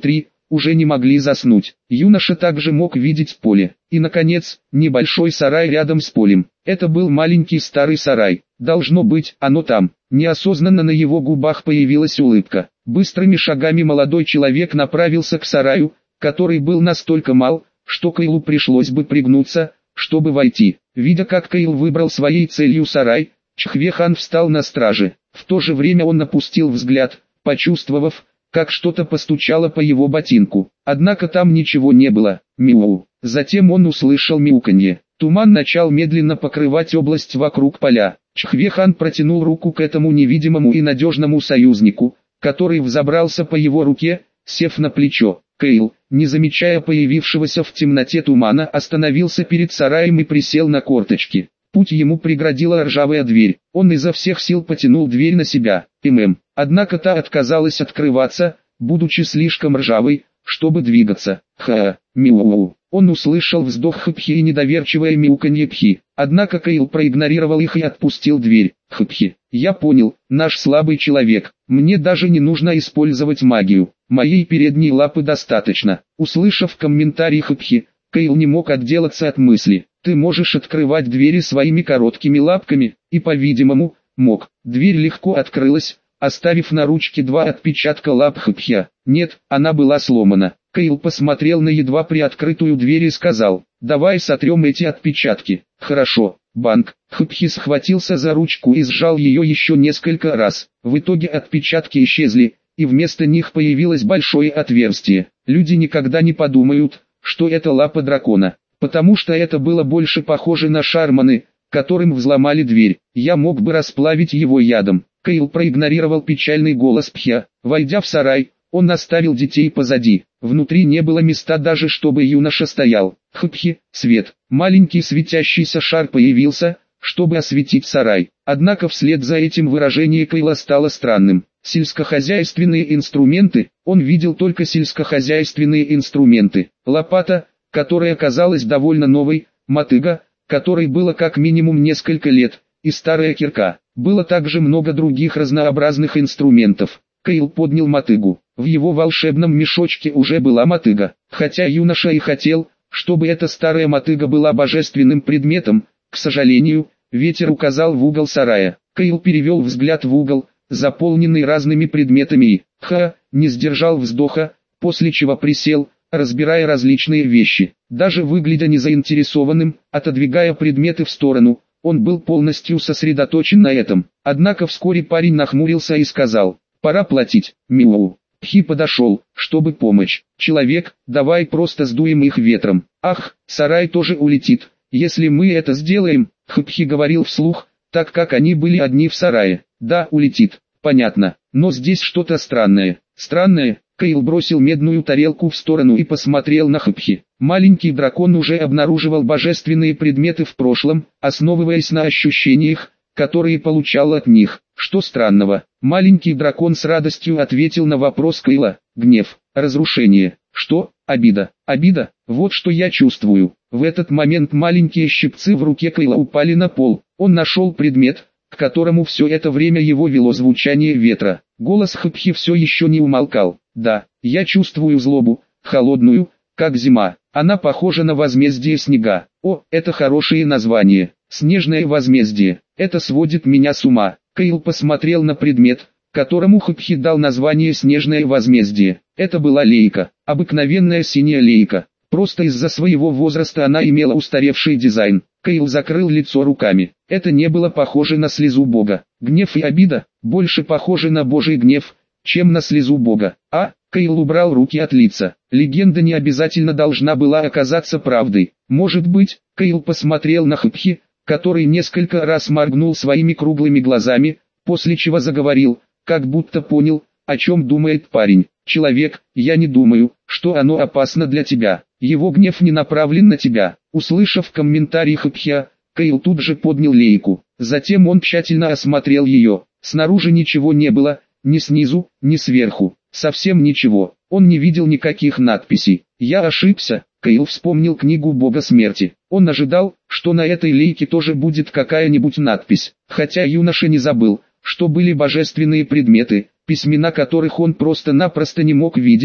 уже не могли заснуть. Юноша также мог видеть поле. И, наконец, небольшой сарай рядом с полем. Это был маленький старый сарай. Должно быть, оно там. Неосознанно на его губах появилась улыбка. Быстрыми шагами молодой человек направился к сараю, который был настолько мал, что Каилу пришлось бы пригнуться, чтобы войти. Видя, как Каил выбрал своей целью сарай, Чхве-хан встал на страже. В то же время он опустил взгляд, почувствовав, как что-то постучало по его ботинку. Однако там ничего не было. Мяу. Затем он услышал мяуканье. Туман начал медленно покрывать область вокруг поля. Чхве-хан протянул руку к этому невидимому и надежному союзнику, который взобрался по его руке, сев на плечо. Каил, не замечая появившегося в темноте тумана, остановился перед сараем и присел на корточки. Путь ему преградила ржавая дверь. Он изо всех сил потянул дверь на себя. ММ. Однако та отказалась открываться, будучи слишком ржавой, чтобы двигаться. Ха, мяу. Он услышал вздох Хпхи и недоверчивое мяуканье Пхи. Однако Каил проигнорировал их и отпустил дверь. Хпхи. Я понял, наш слабый человек. Мне даже не нужно использовать магию. Моей передней лапы достаточно. Услышав комментарий Хпхи, Каил не мог отделаться от мысли. Ты можешь открывать двери своими короткими лапками, и, по-видимому, мог. Дверь легко открылась, оставив на ручке два отпечатка лап Хпхи. Нет, она была сломана. Каил посмотрел на едва приоткрытую дверь и сказал: давай сотрем эти отпечатки. Хорошо. Банк. Хпхи схватился за ручку и сжал ее еще несколько раз. В итоге отпечатки исчезли, и вместо них появилось большое отверстие. Люди никогда не подумают, что это лапа дракона, потому что это было больше похоже на шарманы, которым взломали дверь. Я мог бы расплавить его ядом. Каил проигнорировал печальный голос Пхи. Войдя в сарай, он оставил детей позади. Внутри не было места даже, чтобы юноша стоял. Хпхи, свет. Маленький светящийся шар появился, чтобы осветить сарай. Однако вслед за этим выражение Каила стало странным. Сельскохозяйственные инструменты. Он видел только сельскохозяйственные инструменты. Лопата, которая казалась довольно новой, мотыга, которой было как минимум несколько лет, и старая кирка. Было также много других разнообразных инструментов. Каил поднял мотыгу. В его волшебном мешочке уже была мотыга. Хотя юноша и хотел, чтобы эта старая мотыга была божественным предметом, к сожалению, ветер указал в угол сарая. Каил перевел взгляд в угол, заполненный разными предметами и, ха, не сдержал вздоха, после чего присел, разбирая различные вещи. Даже выглядя незаинтересованным, отодвигая предметы в сторону, он был полностью сосредоточен на этом. Однако вскоре парень нахмурился и сказал: пора платить. Мяу. Пхи подошел, чтобы помочь. Человек, давай просто сдуем их ветром. Ах, сарай тоже улетит, если мы это сделаем. Хпхи говорил вслух, так как они были одни в сарае. Да, улетит. Понятно. Но здесь что-то странное. Странное. Каил бросил медную тарелку в сторону и посмотрел на Хпхи. Маленький дракон уже обнаруживал божественные предметы в прошлом, основываясь на ощущениях, которые получал от них. Что странного? Маленький дракон с радостью ответил на вопрос Каила. Гнев, разрушение. Что? Обида. Обида? Вот что я чувствую. В этот момент маленькие щипцы в руке Каила упали на пол. Он нашел предмет, к которому все это время его вело звучание ветра. Голос Хпхи все еще не умолкал. Да, я чувствую злобу, холодную, как зима. Она похожа на возмездие снега. О, это хорошее название. Снежное возмездие. Это сводит меня с ума. Каил посмотрел на предмет, которому Хпхи дал название снежное возмездие. Это была лейка. Обыкновенная синяя лейка. Просто из-за своего возраста она имела устаревший дизайн. Каил закрыл лицо руками. Это не было похоже на слезу Бога. Гнев и обида больше похожи на Божий гнев, чем на слезу Бога. А, Каил убрал руки от лица. Легенда не обязательно должна была оказаться правдой. Может быть, Каил посмотрел на Хпхи, который несколько раз моргнул своими круглыми глазами, после чего заговорил, как будто понял, о чем думает парень. Человек, я не думаю, что оно опасно для тебя. Его гнев не направлен на тебя. Услышав комментарий Хпхи, Каил тут же поднял лейку. Затем он тщательно осмотрел ее. Снаружи ничего не было, ни снизу, ни сверху. Совсем ничего. Он не видел никаких надписей. Я ошибся. Каил вспомнил книгу Бога Смерти. Он ожидал, что на этой лейке тоже будет какая-нибудь надпись. Хотя юноша не забыл, что были божественные предметы, письмена которых он просто-напросто не мог видеть,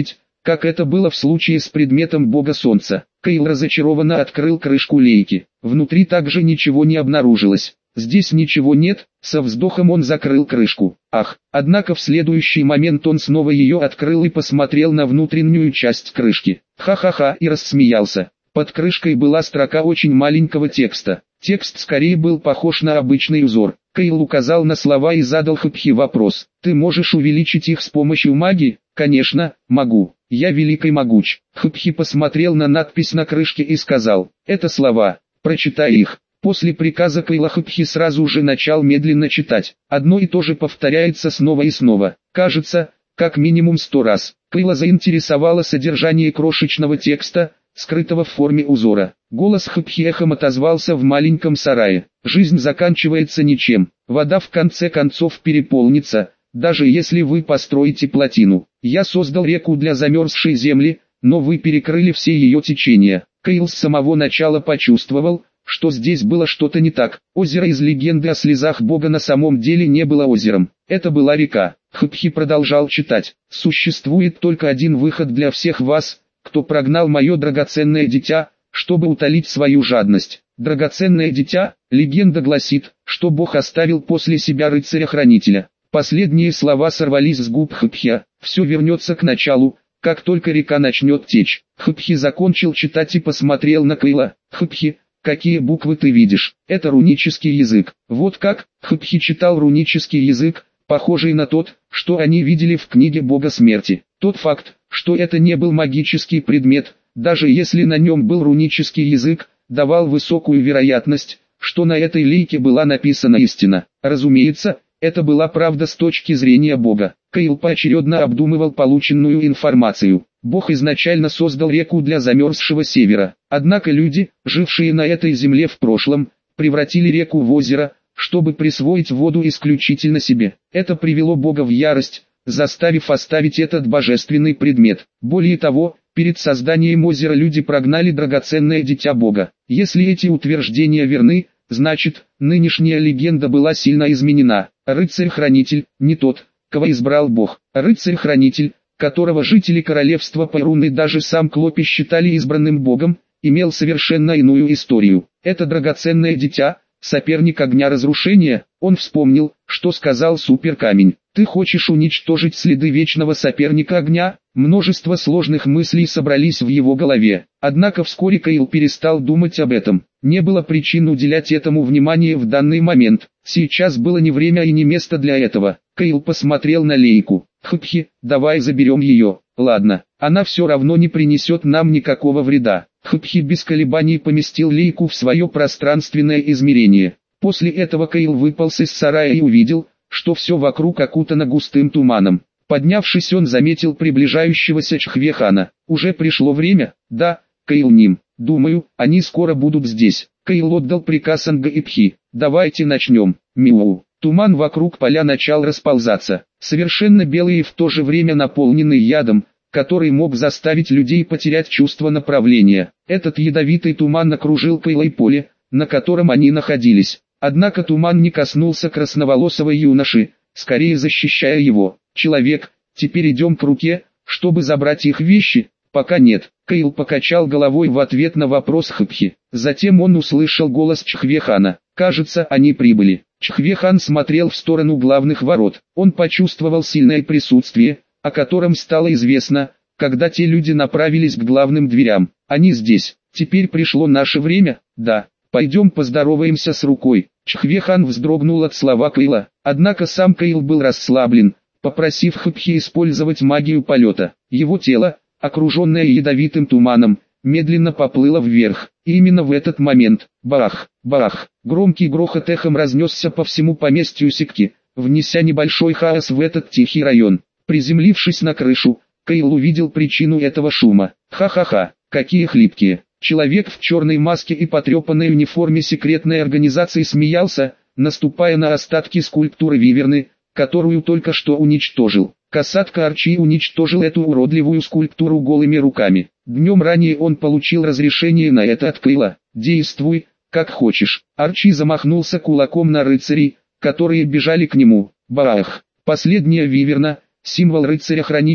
как это было в случае с предметом бога солнца. Кайл разочарованно открыл крышку лейки. Внутри также ничего не обнаружилось. Здесь ничего нет, со вздохом он закрыл крышку. Ах, однако в следующий момент он снова ее открыл и посмотрел на внутреннюю часть крышки. Ха-ха-ха, и рассмеялся. Под крышкой была строка очень маленького текста. Текст скорее был похож на обычный узор. Кайл указал на слова и задал Хупхи вопрос. «Ты можешь увеличить их с помощью магии?» «Конечно, могу. Я велик и могуч». Хупхи посмотрел на надпись на крышке и сказал. «Это слова. Прочитай их». После приказа Кайла Хупхи сразу же начал медленно читать. Одно и то же повторяется снова и снова. Кажется, как минимум сто раз. Кайла заинтересовало содержание крошечного текста, скрытого в форме узора. Голос Хупхи эхом отозвался в маленьком сарае. Жизнь заканчивается ничем. Вода в конце концов переполнится, даже если вы построите плотину. Я создал реку для замерзшей земли, но вы перекрыли все ее течения. Кайл с самого начала почувствовал, что здесь было что-то не так. Озеро из легенды о слезах Бога на самом деле не было озером. Это была река. Хупхи продолжал читать. «Существует только один выход для всех вас, кто прогнал мое драгоценное дитя, чтобы утолить свою жадность. Драгоценное дитя, легенда гласит, что Бог оставил после себя рыцаря-хранителя». Последние слова сорвались с губ Хупхи. «Все вернется к началу, как только река начнет течь». Хупхи закончил читать и посмотрел на Кайла. «Хупхи, какие буквы ты видишь?» «Это рунический язык». «Вот как?» Хупхи читал рунический язык, похожий на тот, что они видели в книге Бога Смерти. Тот факт, что это не был магический предмет, даже если на нем был рунический язык, давал высокую вероятность, что на этой лейке была написана истина. Разумеется, это была правда с точки зрения Бога. Кайл поочередно обдумывал полученную информацию. Бог изначально создал реку для замерзшего севера. Однако люди, жившие на этой земле в прошлом, превратили реку в озеро, чтобы присвоить воду исключительно себе. Это привело Бога в ярость, заставив оставить этот божественный предмет. Более того, перед созданием озера люди прогнали драгоценное дитя Бога. Если эти утверждения верны, значит, нынешняя легенда была сильно изменена. Рыцарь-хранитель, не тот, кого избрал Бог. Рыцарь-хранитель, которого жители королевства Пайрун и даже сам Клопи считали избранным Богом, имел совершенно иную историю. Это драгоценное дитя, соперник огня разрушения. Он вспомнил, что сказал Суперкамень. «Ты хочешь уничтожить следы вечного соперника огня?» Множество сложных мыслей собрались в его голове. Однако вскоре Кайл перестал думать об этом. Не было причин уделять этому внимание в данный момент. Сейчас было не время и не место для этого. Кайл посмотрел на лейку. «Хупхи, давай заберем ее». «Ладно, она все равно не принесет нам никакого вреда». Хупхи без колебаний поместил лейку в свое пространственное измерение. После этого Кайл выполз из сарая и увидел, что все вокруг окутано густым туманом. Поднявшись, он заметил приближающегося Чхвехана. «Уже пришло время?» «Да, Кайл Ним. Думаю, они скоро будут здесь». Кайл отдал приказ Анга и Пхи. «Давайте начнем». Мяу. Туман вокруг поля начал расползаться. Совершенно белый и в то же время наполненный ядом, который мог заставить людей потерять чувство направления. Этот ядовитый туман окружил Кайла и поле, на котором они находились. Однако туман не коснулся красноволосого юноши, скорее защищая его. «Человек, теперь идем к руке, чтобы забрать их вещи?» «Пока нет». Кайл покачал головой в ответ на вопрос Хупхи. Затем он услышал голос Чхвехана. «Кажется, они прибыли». Чхвехан смотрел в сторону главных ворот. Он почувствовал сильное присутствие, о котором стало известно, когда те люди направились к главным дверям. «Они здесь. Теперь пришло наше время?» «Да. Пойдем поздороваемся с рукой». Чхвехан вздрогнул от слова Кайла. Однако сам Кайл был расслаблен, попросив Хупхи использовать магию полета. Его тело, окруженное ядовитым туманом, медленно поплыло вверх. И именно в этот момент, бах, бах, громкий грохот эхом разнесся по всему поместью Секти, внеся небольшой хаос в этот тихий район. Приземлившись на крышу, Кайл увидел причину этого шума. Ха-ха-ха, какие хлипкие. Человек в черной маске и потрепанной униформе секретной организации смеялся, наступая на остатки скульптуры Виверны, которую только что уничтожил. Касатка Арчи уничтожил эту уродливую скульптуру голыми руками. Днем ранее он получил разрешение на это от Кайла. «Действуй, как хочешь». Арчи замахнулся кулаком на рыцарей, которые бежали к нему. Бах! Последняя Виверна, символ рыцаря-хранителя,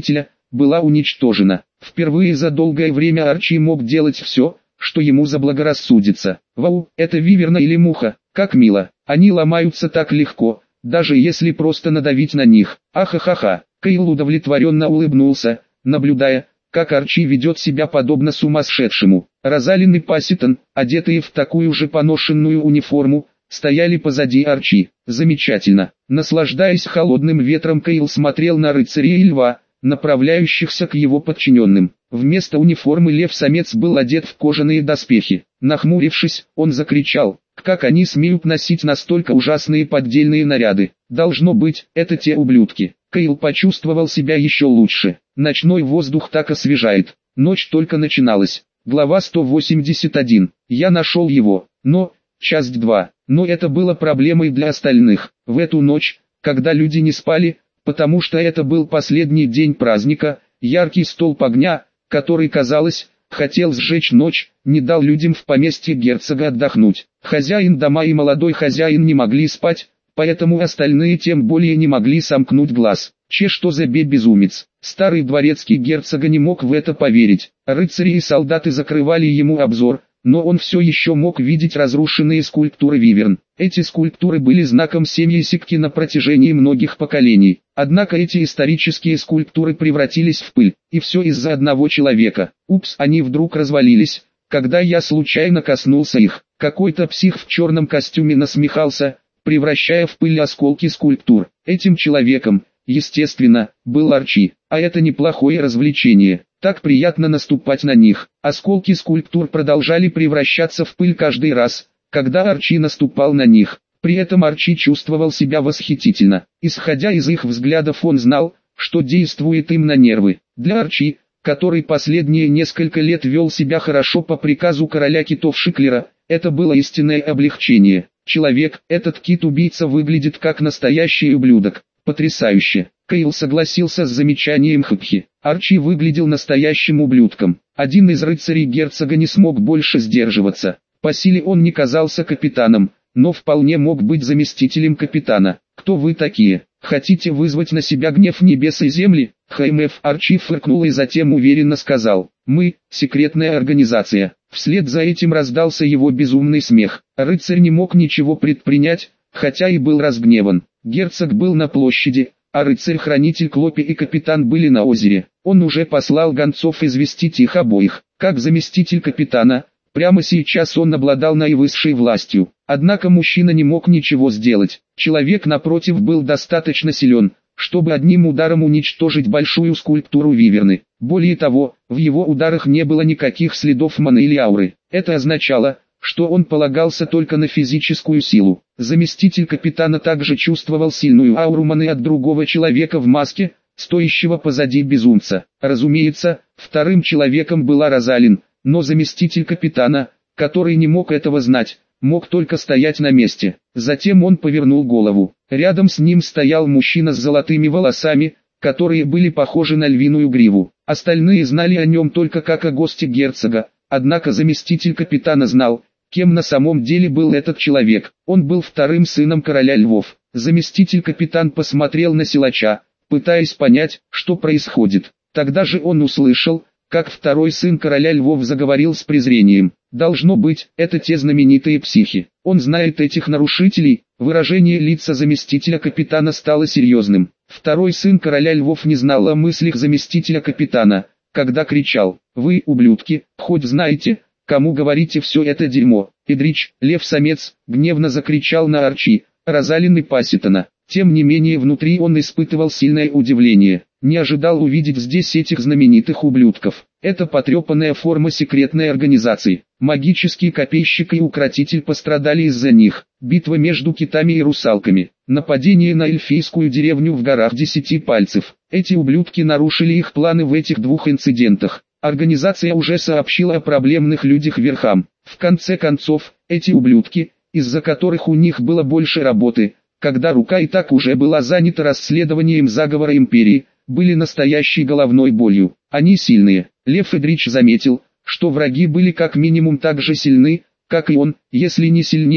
была уничтожена. Впервые за долгое время Арчи мог делать все, что ему заблагорассудится. Вау, это виверна или муха, как мило. Они ломаются так легко, даже если просто надавить на них. Ахахаха. Кайл удовлетворенно улыбнулся, наблюдая, как Арчи ведет себя подобно сумасшедшему. Розалин и Пасситон, одетые в такую же поношенную униформу, стояли позади Арчи. Замечательно. Наслаждаясь холодным ветром, Кайл смотрел на рыцаря и льва, направляющихся к его подчиненным. Вместо униформы лев-самец был одет в кожаные доспехи. Нахмурившись, он закричал: «Как они смеют носить настолько ужасные поддельные наряды? Должно быть, это те ублюдки». Кайл почувствовал себя еще лучше. Ночной воздух так освежает. Ночь только начиналась. Глава сто восемьдесят один. Я нашел его. Но, часть два. Но это было проблемой для остальных. В эту ночь, когда люди не спали, потому что это был последний день праздника, яркий столб огня, который, казалось, хотел сжечь ночь, не дал людям в поместье герцога отдохнуть. Хозяин дома и молодой хозяин не могли спать, поэтому остальные тем более не могли сомкнуть глаз. Че что за безумец? Старый дворецкий герцога не мог в это поверить. Рыцари и солдаты закрывали ему обзор, но он все еще мог видеть разрушенные скульптуры виверн. Эти скульптуры были знаком семьи Сикки на протяжении многих поколений. Однако эти исторические скульптуры превратились в пыль, и все из-за одного человека. Упс, они вдруг развалились, когда я случайно коснулся их. Какой-то псих в черном костюме насмехался, превращая в пыль осколки скульптур. Этим человеком, естественно, был Арчи. А это неплохое развлечение. Так приятно наступать на них. Осколки скульптур продолжали превращаться в пыль каждый раз, когда Арчи наступал на них. При этом Арчи чувствовал себя восхитительно. Исходя из их взглядов, он знал, что действует им на нервы. Для Арчи, который последние несколько лет вел себя хорошо по приказу короля китов Шиклера, это было истинное облегчение. Человек, этот кит-убийца, выглядит как настоящий ублюдок. Потрясающе. Кайл согласился с замечанием Хапхи. Арчи выглядел настоящим ублюдком. Один из рыцарей герцога не смог больше сдерживаться. По силе он не казался капитаном, но вполне мог быть заместителем капитана. «Кто вы такие? Хотите вызвать на себя гнев небес и земли?» ХМФ Арчи фыркнул и затем уверенно сказал: «Мы – секретная организация». Вслед за этим раздался его безумный смех. Рыцарь не мог ничего предпринять, хотя и был разгневан. Герцог был на площади, а рыцарь-хранитель Клопи и капитан были на озере. Он уже послал гонцов известить их обоих. Как заместитель капитана, прямо сейчас он обладал наивысшей властью. Однако мужчина не мог ничего сделать. Человек напротив был достаточно силен, чтобы одним ударом уничтожить большую скульптуру виверны. Более того, в его ударах не было никаких следов маны или ауры. Это означало, что он полагался только на физическую силу. Заместитель капитана также чувствовал сильную ауру маны от другого человека в маске, стоящего позади безумца. Разумеется, вторым человеком была Розалин, но заместитель капитана, который не мог этого знать, мог только стоять на месте. Затем он повернул голову. Рядом с ним стоял мужчина с золотыми волосами, которые были похожи на львиную гриву. Остальные знали о нем только как о госте герцога, однако заместитель капитана знал, кем на самом деле был этот человек. Он был вторым сыном короля львов. Заместитель-капитан посмотрел на силача, пытаясь понять, что происходит. Тогда же он услышал, как второй сын короля львов заговорил с презрением. Должно быть, это те знаменитые психи. Он знает этих нарушителей. Выражение лица заместителя капитана стало серьезным. Второй сын короля львов не знал о мыслях заместителя капитана, когда кричал: «Вы, ублюдки, хоть знаете, кому говорите все это дерьмо?» Идрич, лев-самец, гневно закричал на Арчи, Розалин и Пасситона. Тем не менее внутри он испытывал сильное удивление. Не ожидал увидеть здесь этих знаменитых ублюдков. Это потрепанная форма секретной организации. Магический копейщик и укротитель пострадали из-за них. Битва между китами и русалками. Нападение на эльфийскую деревню в горах Десяти Пальцев. Эти ублюдки нарушили их планы в этих двух инцидентах. Организация уже сообщила о проблемных людях верхам. В конце концов, эти ублюдки, из-за которых у них было больше работы, когда рука и так уже была занята расследованием заговора империи, были настоящей головной болью. Они сильные. Лев Идрич заметил, что враги были как минимум так же сильны, как и он, если не сильнее,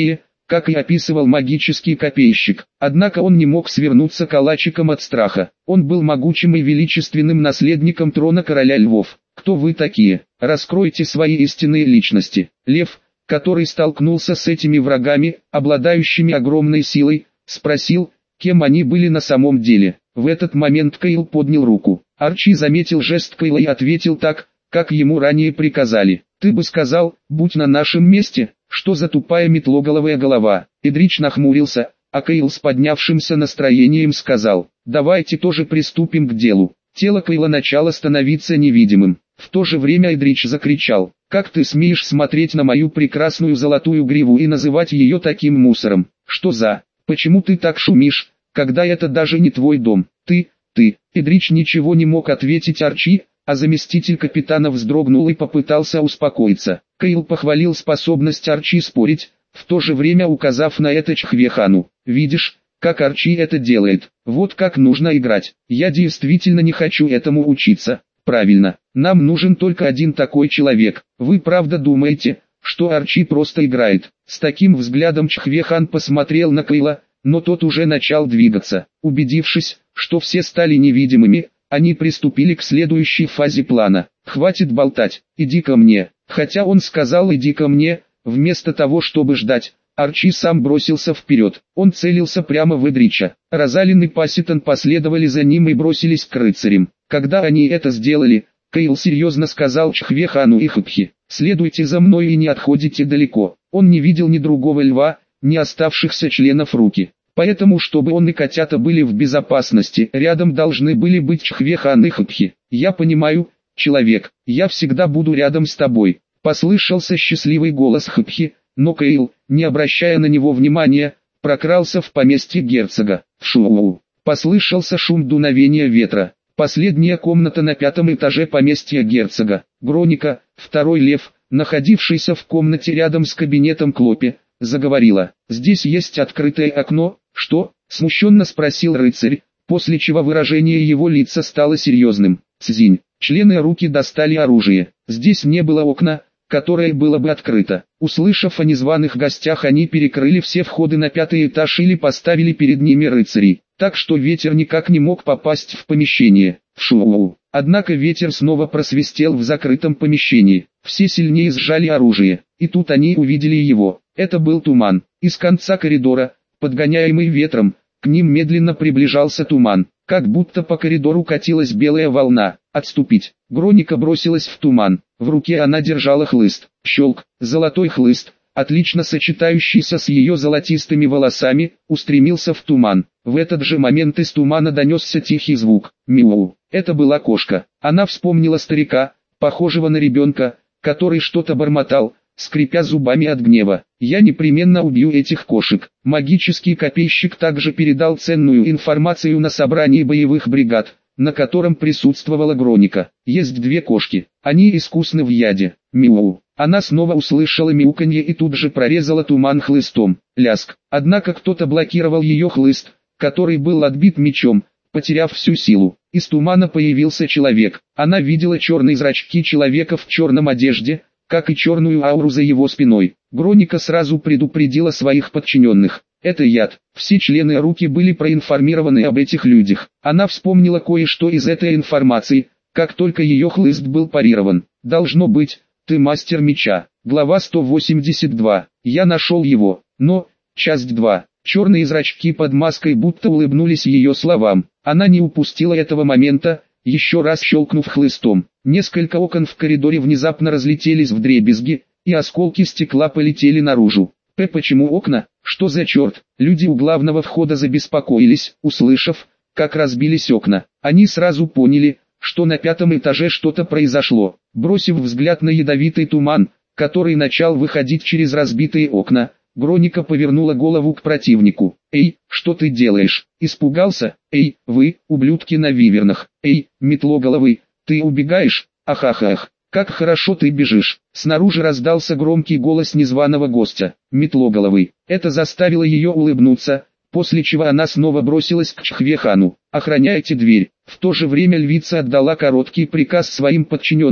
как и описывал магический копейщик. Однако он не мог свернуться калачиком от страха. Он был могучим и величественным наследником трона короля львов. Кто вы такие? Раскройте свои истинные личности. Лев, который столкнулся с этими врагами, обладающими огромной силой, спросил, кем они были на самом деле. В этот момент Кайл поднял руку. Арчи заметил жест Кайла и ответил так, как ему ранее приказали. «Ты бы сказал, будь на нашем месте, что за тупая метлоголовая голова». Эдрич нахмурился, а Кайл с поднявшимся настроением сказал, «Давайте тоже приступим к делу». Тело Кайла начало становиться невидимым. В то же время Эдрич закричал, «Как ты смеешь смотреть на мою прекрасную золотую гриву и называть ее таким мусором? Что за... Почему ты так шумишь, когда это даже не твой дом? Ты, ты...» Эдрич ничего не мог ответить Арчи, а заместитель капитана вздрогнул и попытался успокоиться. Кайл похвалил способность Арчи спорить, в то же время указав на это Чхвехану. «Видишь, как Арчи это делает? Вот как нужно играть. Я действительно не хочу этому учиться». «Правильно, нам нужен только один такой человек. Вы правда думаете, что Арчи просто играет?» С таким взглядом Чхвехан посмотрел на Кайла, но тот уже начал двигаться. Убедившись, что все стали невидимыми, они приступили к следующей фазе плана. «Хватит болтать, иди ко мне». Хотя он сказал «иди ко мне», вместо того чтобы ждать, Арчи сам бросился вперед. Он целился прямо в Эдрича. Розалин и Пасситон последовали за ним и бросились к рыцарям. Когда они это сделали, Кайл серьезно сказал Чхвехану и Хыпхи, «Следуйте за мной и не отходите далеко». Он не видел ни другого льва, ни оставшихся членов руки. Поэтому, чтобы он и котята были в безопасности, рядом должны были быть Чхвехан и Хыпхи. «Я понимаю, человек, я всегда буду рядом с тобой», — послышался счастливый голос Хыпхи, но Кайл, не обращая на него внимания, прокрался в поместье герцога. Шоу! Послышался шум дуновения ветра. Последняя комната на пятом этаже поместья герцога. Гроника, второй лев, находившийся в комнате рядом с кабинетом Клопи, заговорила. «Здесь есть открытое окно». «Что?» — смущенно спросил рыцарь, после чего выражение его лица стало серьезным. «Цзинь». Члены руки достали оружие. Здесь не было окна, которое было бы открыто. Услышав о незваных гостях, они перекрыли все входы на пятый этаж или поставили перед ними рыцарей, так что ветер никак не мог попасть в помещение. Шоу! Однако ветер снова просвистел в закрытом помещении. Все сильнее сжали оружие, и тут они увидели его. Это был туман. Из конца коридора, подгоняемый ветром, к ним медленно приближался туман, как будто по коридору катилась белая волна. «Отступить!» Гроника бросилась в туман. В руке она держала хлыст. Щелк, золотой хлыст, отлично сочетающийся с ее золотистыми волосами, устремился в туман. В этот же момент из тумана донесся тихий звук. Мяу. Это была кошка. Она вспомнила старика, похожего на ребенка, который что-то бормотал, скрипя зубами от гнева. «Я непременно убью этих кошек». Магический копейщик также передал ценную информацию на собрании боевых бригад, на котором присутствовала Гроника. «Есть две кошки. Они искусны в яде». Мяу. Она снова услышала мяуканье и тут же прорезала туман хлыстом. Ляск. Однако кто-то блокировал ее хлыст, который был отбит мечом, потеряв всю силу. Из тумана появился человек. Она видела черные зрачки человека в черном одежде, как и черную ауру за его спиной. Гроника сразу предупредила своих подчиненных. «Это яд». Все члены руки были проинформированы об этих людях. Она вспомнила кое-что из этой информации, как только ее хлыст был парирован. «Должно быть, ты мастер меча». Глава сто восемьдесят два. Я нашел его. Но, часть два. Черные зрачки под маской будто улыбнулись ее словам. Она не упустила этого момента, еще раз щелкнув хлыстом. Несколько окон в коридоре внезапно разлетелись вдребезги, и осколки стекла полетели наружу. «П, почему окна? Что за черт?» Люди у главного входа забеспокоились, услышав, как разбились окна. Они сразу поняли, что на пятом этаже что-то произошло. Бросив взгляд на ядовитый туман, который начал выходить через разбитые окна, Гроника повернула голову к противнику. «Эй, что ты делаешь? Испугался? Эй, вы, ублюдки на вивернах! Эй, метлоголовый, ты убегаешь? Ахахах! Как хорошо ты бежишь!» Снаружи раздался громкий голос незваного гостя. «Метлоголовый». Это заставило ее улыбнуться, после чего она снова бросилась к Чхвехану. «Охраняйте дверь». В то же время львица отдала короткий приказ своим подчиненным,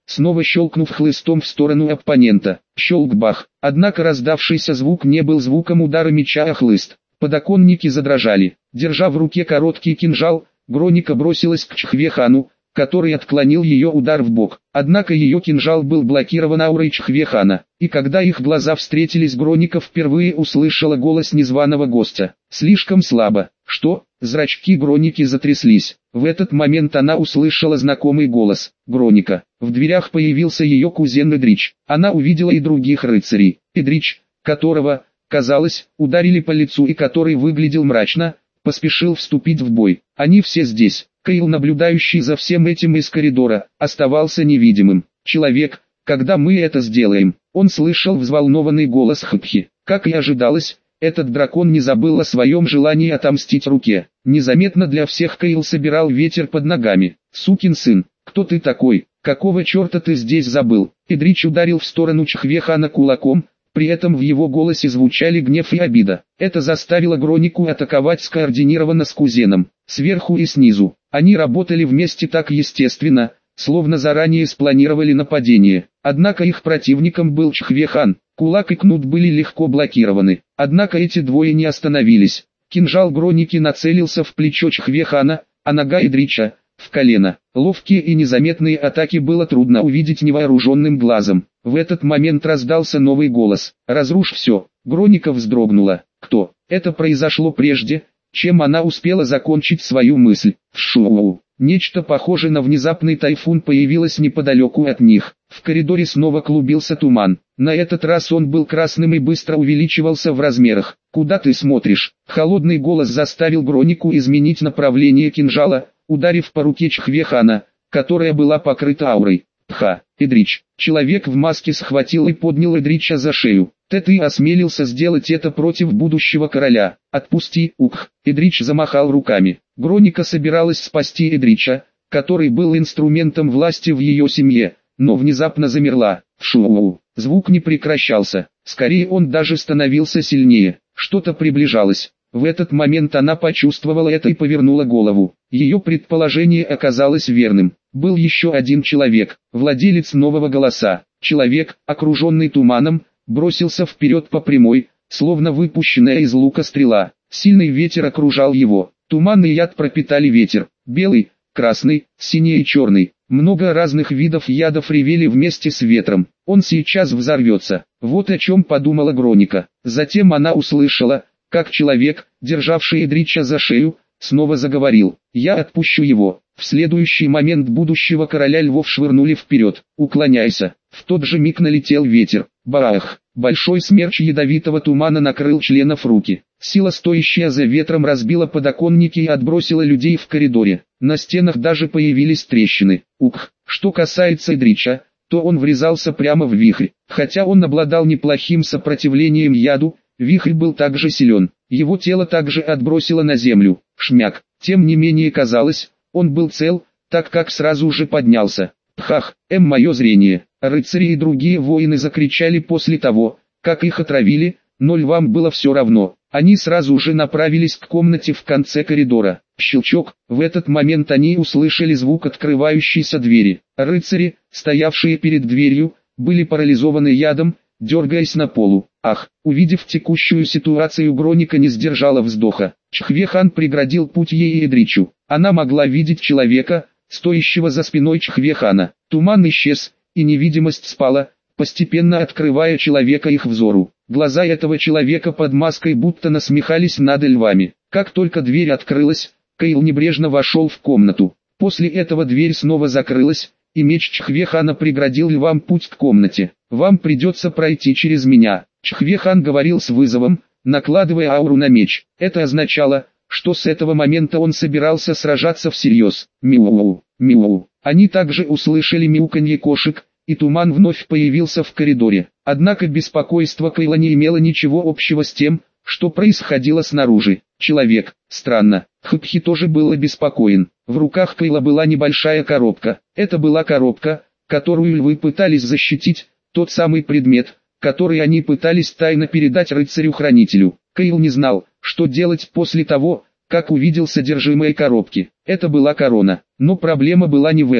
снова щелкнув хлыстом в сторону оппонента. Щелк-бах. Однако раздавшийся звук не был звуком удара меча, а хлыст. Подоконники задрожали. Держа в руке короткий кинжал, Гроника бросилась к Чхве-хану, который отклонил ее удар в бок. Однако ее кинжал был блокирован аурой Чхве-хана, и когда их глаза встретились, Гроника впервые услышала голос незваного гостя. Слишком слабо. Что? Зрачки Гроники затряслись. В этот момент она услышала знакомый голос. Гроника. В дверях появился ее кузен Эдрич. Она увидела и других рыцарей. Эдрич, которого, казалось, ударили по лицу и который выглядел мрачно, поспешил вступить в бой. Они все здесь. Кайл, наблюдающий за всем этим из коридора, оставался невидимым. «Человек, когда мы это сделаем?» Он слышал взволнованный голос Хпхи. Как и ожидалось, этот дракон не забыл о своем желании отомстить руке. Незаметно для всех Кайл собирал ветер под ногами. «Сукин сын, кто ты такой? Какого черта ты здесь забыл?» Эдрич ударил в сторону Чхве-хана кулаком, при этом в его голосе звучали гнев и обида. Это заставило Гронику атаковать скоординированно с кузеном, сверху и снизу. Они работали вместе так естественно, словно заранее спланировали нападение. Однако их противником был Чхве-хан. Кулак и кнут были легко блокированы. Однако эти двое не остановились. Кинжал Гроники нацелился в плечо Чхве-хана, а нога Эдрича — в колено. Ловкие и незаметные атаки было трудно увидеть невооруженным глазом. В этот момент раздался новый голос. «Разрушь все». Гроника вздрогнула. «Кто?» Это произошло прежде, чем она успела закончить свою мысль. Вшоу. Нечто похожее на внезапный тайфун появилось неподалеку от них. В коридоре снова клубился туман. На этот раз он был красным и быстро увеличивался в размерах. «Куда ты смотришь?» Холодный голос заставил Гронику изменить направление кинжала, ударив по руке Чхве-хана, которая была покрыта аурой. «Пха!» Эдрич. Человек в маске схватил и поднял Эдрича за шею. «Ты ты осмелился сделать это против будущего короля. Отпусти!» Ух! Эдрич замахал руками. Гроника собиралась спасти Эдрича, который был инструментом власти в ее семье, но внезапно замерла. Шоу! Звук не прекращался. Скорее, он даже становился сильнее. Что-то приближалось. В этот момент она почувствовала это и повернула голову. Ее предположение оказалось верным. Был еще один человек, владелец нового голоса. Человек, окруженный туманом, бросился вперед по прямой, словно выпущенная из лука стрела. Сильный ветер окружал его. Туман и яд пропитали ветер. Белый, красный, синий и черный. Много разных видов ядов ревели вместе с ветром. Он сейчас взорвется. Вот о чем подумала Гроника. Затем она услышала, как человек, державший Эдрича за шею, снова заговорил. «Я отпущу его». В следующий момент будущего короля львов швырнули вперед. «Уклоняйся». В тот же миг налетел ветер. Баах! Большой смерч ядовитого тумана накрыл членов руки. Сила, стоящая за ветром, разбила подоконники и отбросила людей в коридоре. На стенах даже появились трещины. Ух! Что касается Эдрича, то он врезался прямо в вихрь. Хотя он обладал неплохим сопротивлением яду, вихрь был также силен. Его тело также отбросило на землю. Шмяк! Тем не менее казалось, он был цел, так как сразу же поднялся. Пхах! Эм, мое зрение! Рыцари и другие воины закричали после того, как их отравили, но львам было все равно. Они сразу же направились к комнате в конце коридора. Щелчок! В этот момент они услышали звук открывающейся двери. Рыцари, стоявшие перед дверью, были парализованы ядом, дергаясь на полу. Ах! Увидев текущую ситуацию, Гроника не сдержала вздоха. Чхве-хан преградил путь ей и Эдричу. Она могла видеть человека, стоящего за спиной Чхве-хана. Туман исчез, и невидимость спала, постепенно открывая человека их взору. Глаза этого человека под маской будто насмехались над львами. Как только дверь открылась, Кайл небрежно вошел в комнату. После этого дверь снова закрылась, и меч Чхве-хана преградил львам путь к комнате. «Вам придется пройти через меня», Чхве-хан говорил с вызовом, накладывая ауру на меч. Это означало, что с этого момента он собирался сражаться всерьез. Мяу, мяу. Они также услышали мяуканье кошек, и туман вновь появился в коридоре. Однако беспокойство Кайла не имело ничего общего с тем, что происходило снаружи. Человек, странно. Хпхи тоже был обеспокоен. В руках Кайла была небольшая коробка. Это была коробка, которую львы пытались защитить, тот самый предмет, который они пытались тайно передать рыцарю-хранителю. Кайл не знал, что делать после того, как увидел содержимое коробки. Это была корона. Но проблема была не в этом.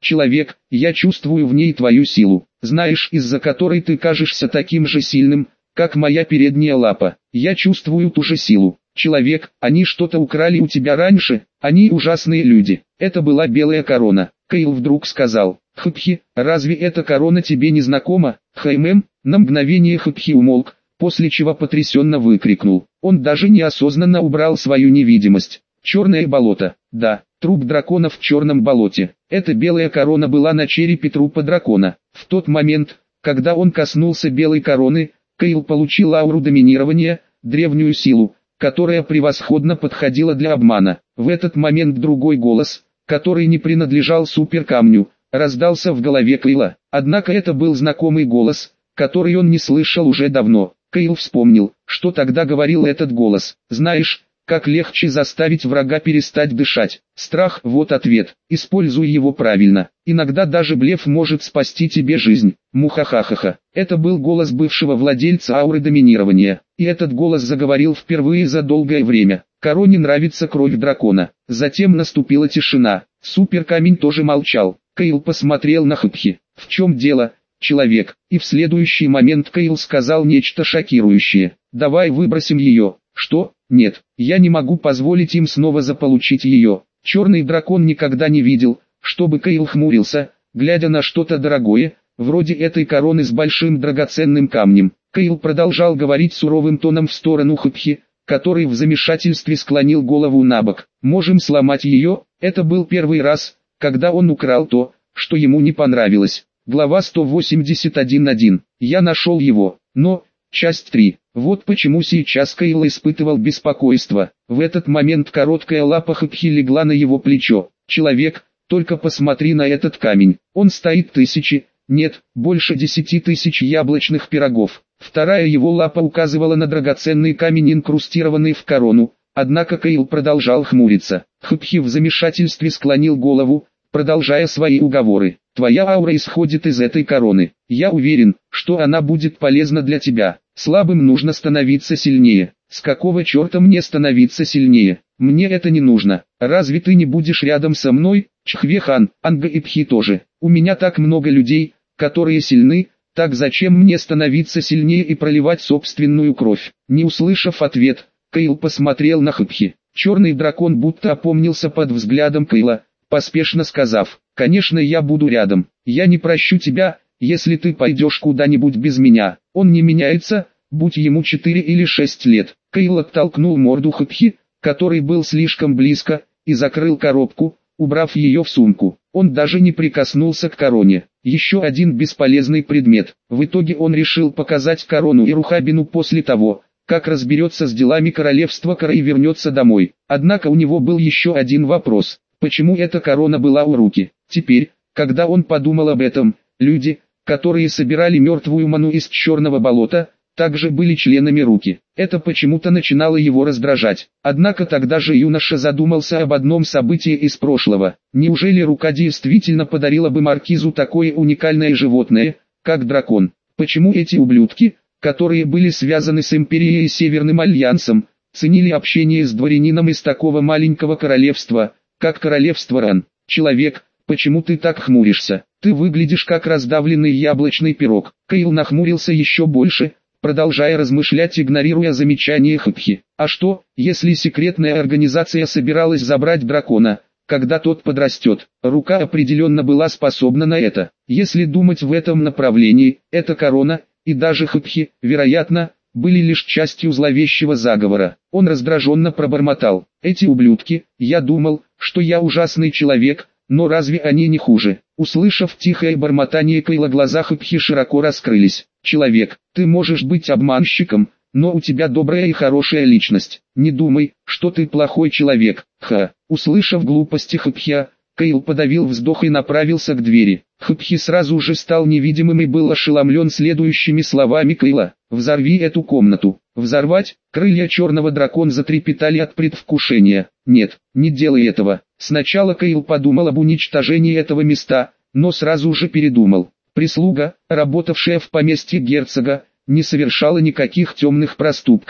Человек, я чувствую в ней твою силу, знаешь, из-за которой ты кажешься таким же сильным, как моя передняя лапа. Я чувствую ту же силу. Человек, они что-то украли у тебя раньше, они ужасные люди. Это была белая корона. Кайл вдруг сказал: Хупхи, разве эта корона тебе не знакома? Хаймем. На мгновение Хупхи умолк, после чего потрясенно выкрикнул. Он даже неосознанно убрал свою невидимость. Черное болото. Да, труп дракона в черном болоте. Эта белая корона была на черепе трупа дракона. В тот момент, когда он коснулся белой короны, Кайл получил ауру доминирования, древнюю силу, которая превосходно подходила для обмана. В этот момент другой голос, который не принадлежал суперкамню, раздался в голове Кайла. Однако это был знакомый голос, который он не слышал уже давно. Кайл вспомнил, что тогда говорил этот голос. «Знаешь, как легче заставить врага перестать дышать? Страх – вот ответ. Используй его правильно. Иногда даже блеф может спасти тебе жизнь». Мухахахаха. Это был голос бывшего владельца ауры доминирования. И этот голос заговорил впервые за долгое время. Короне нравится кровь дракона. Затем наступила тишина. Суперкамень тоже молчал. Кайл посмотрел на Хупхи. «В чем дело, человек?» И в следующий момент Кайл сказал нечто шокирующее. «Давай выбросим ее». «Что? Нет, я не могу позволить им снова заполучить ее». Черный дракон никогда не видел, чтобы Кайл хмурился, глядя на что-то дорогое, вроде этой короны с большим драгоценным камнем. Кайл продолжал говорить суровым тоном в сторону Хупхи, который в замешательстве склонил голову набок. «Можем сломать ее?» Это был первый раз, когда он украл то, что ему не понравилось. Глава сто восемьдесят один точка один. Я нашел его, но... Часть три. Вот почему сейчас Кайл испытывал беспокойство. В этот момент короткая лапа Хупхи легла на его плечо. «Человек, только посмотри на этот камень. Он стоит тысячи, нет, больше десяти тысяч яблочных пирогов». Вторая его лапа указывала на драгоценный камень, инкрустированный в корону. Однако Кайл продолжал хмуриться. Хупхи в замешательстве склонил голову, продолжая свои уговоры. «Твоя аура исходит из этой короны. Я уверен, что она будет полезна для тебя. Слабым нужно становиться сильнее». «С какого черта мне становиться сильнее? Мне это не нужно. Разве ты не будешь рядом со мной?» «Чхве-хан, Анга и Пхи тоже. У меня так много людей, которые сильны, так зачем мне становиться сильнее и проливать собственную кровь?» Не услышав ответ, Кайл посмотрел на Хупхи. Черный дракон будто опомнился под взглядом Кайла, поспешно сказав: «Конечно, я буду рядом. Я не прощу тебя, если ты пойдешь куда-нибудь без меня». Он не меняется, будь ему четыре или шесть лет. Кайл оттолкнул морду Хупхи, который был слишком близко, и закрыл коробку, убрав ее в сумку. Он даже не прикоснулся к короне. Еще один бесполезный предмет. В итоге он решил показать корону Ирухабину после того, как разберется с делами королевства Кара и вернется домой. Однако у него был еще один вопрос. Почему эта корона была у Руки? Теперь, когда он подумал об этом, люди, которые собирали мертвую ману из черного болота, также были членами Руки. Это почему-то начинало его раздражать. Однако тогда же юноша задумался об одном событии из прошлого. Неужели Рука действительно подарила бы маркизу такое уникальное животное, как дракон? Почему эти ублюдки, которые были связаны с Империей и Северным Альянсом, ценили общение с дворянином из такого маленького королевства, как королевство Ран? «Человек, почему ты так хмуришься? Ты выглядишь как раздавленный яблочный пирог». Кайл нахмурился еще больше, продолжая размышлять, игнорируя замечание Хупхи. А что, если секретная организация собиралась забрать дракона, когда тот подрастет? Рука определенно была способна на это. Если думать в этом направлении, эта корона, и даже Хупхи, вероятно, были лишь частью зловещего заговора. Он раздраженно пробормотал: «Эти ублюдки, я думал, что я ужасный человек, но разве они не хуже?» Услышав тихое бормотание Кайла, глаза Хупхи широко раскрылись. «Человек, ты можешь быть обманщиком, но у тебя добрая и хорошая личность. Не думай, что ты плохой человек». Ха. Услышав глупости Хупхи, Кайл подавил вздох и направился к двери. Хупхи сразу же стал невидимым и был ошеломлен следующими словами Кайла: «Взорви эту комнату». Взорвать? Крылья черного дракона затрепетали от предвкушения. «Нет, не делай этого». Сначала Кайл подумал об уничтожении этого места, но сразу же передумал. Прислуга, работавшая в поместье герцога, не совершала никаких темных проступков.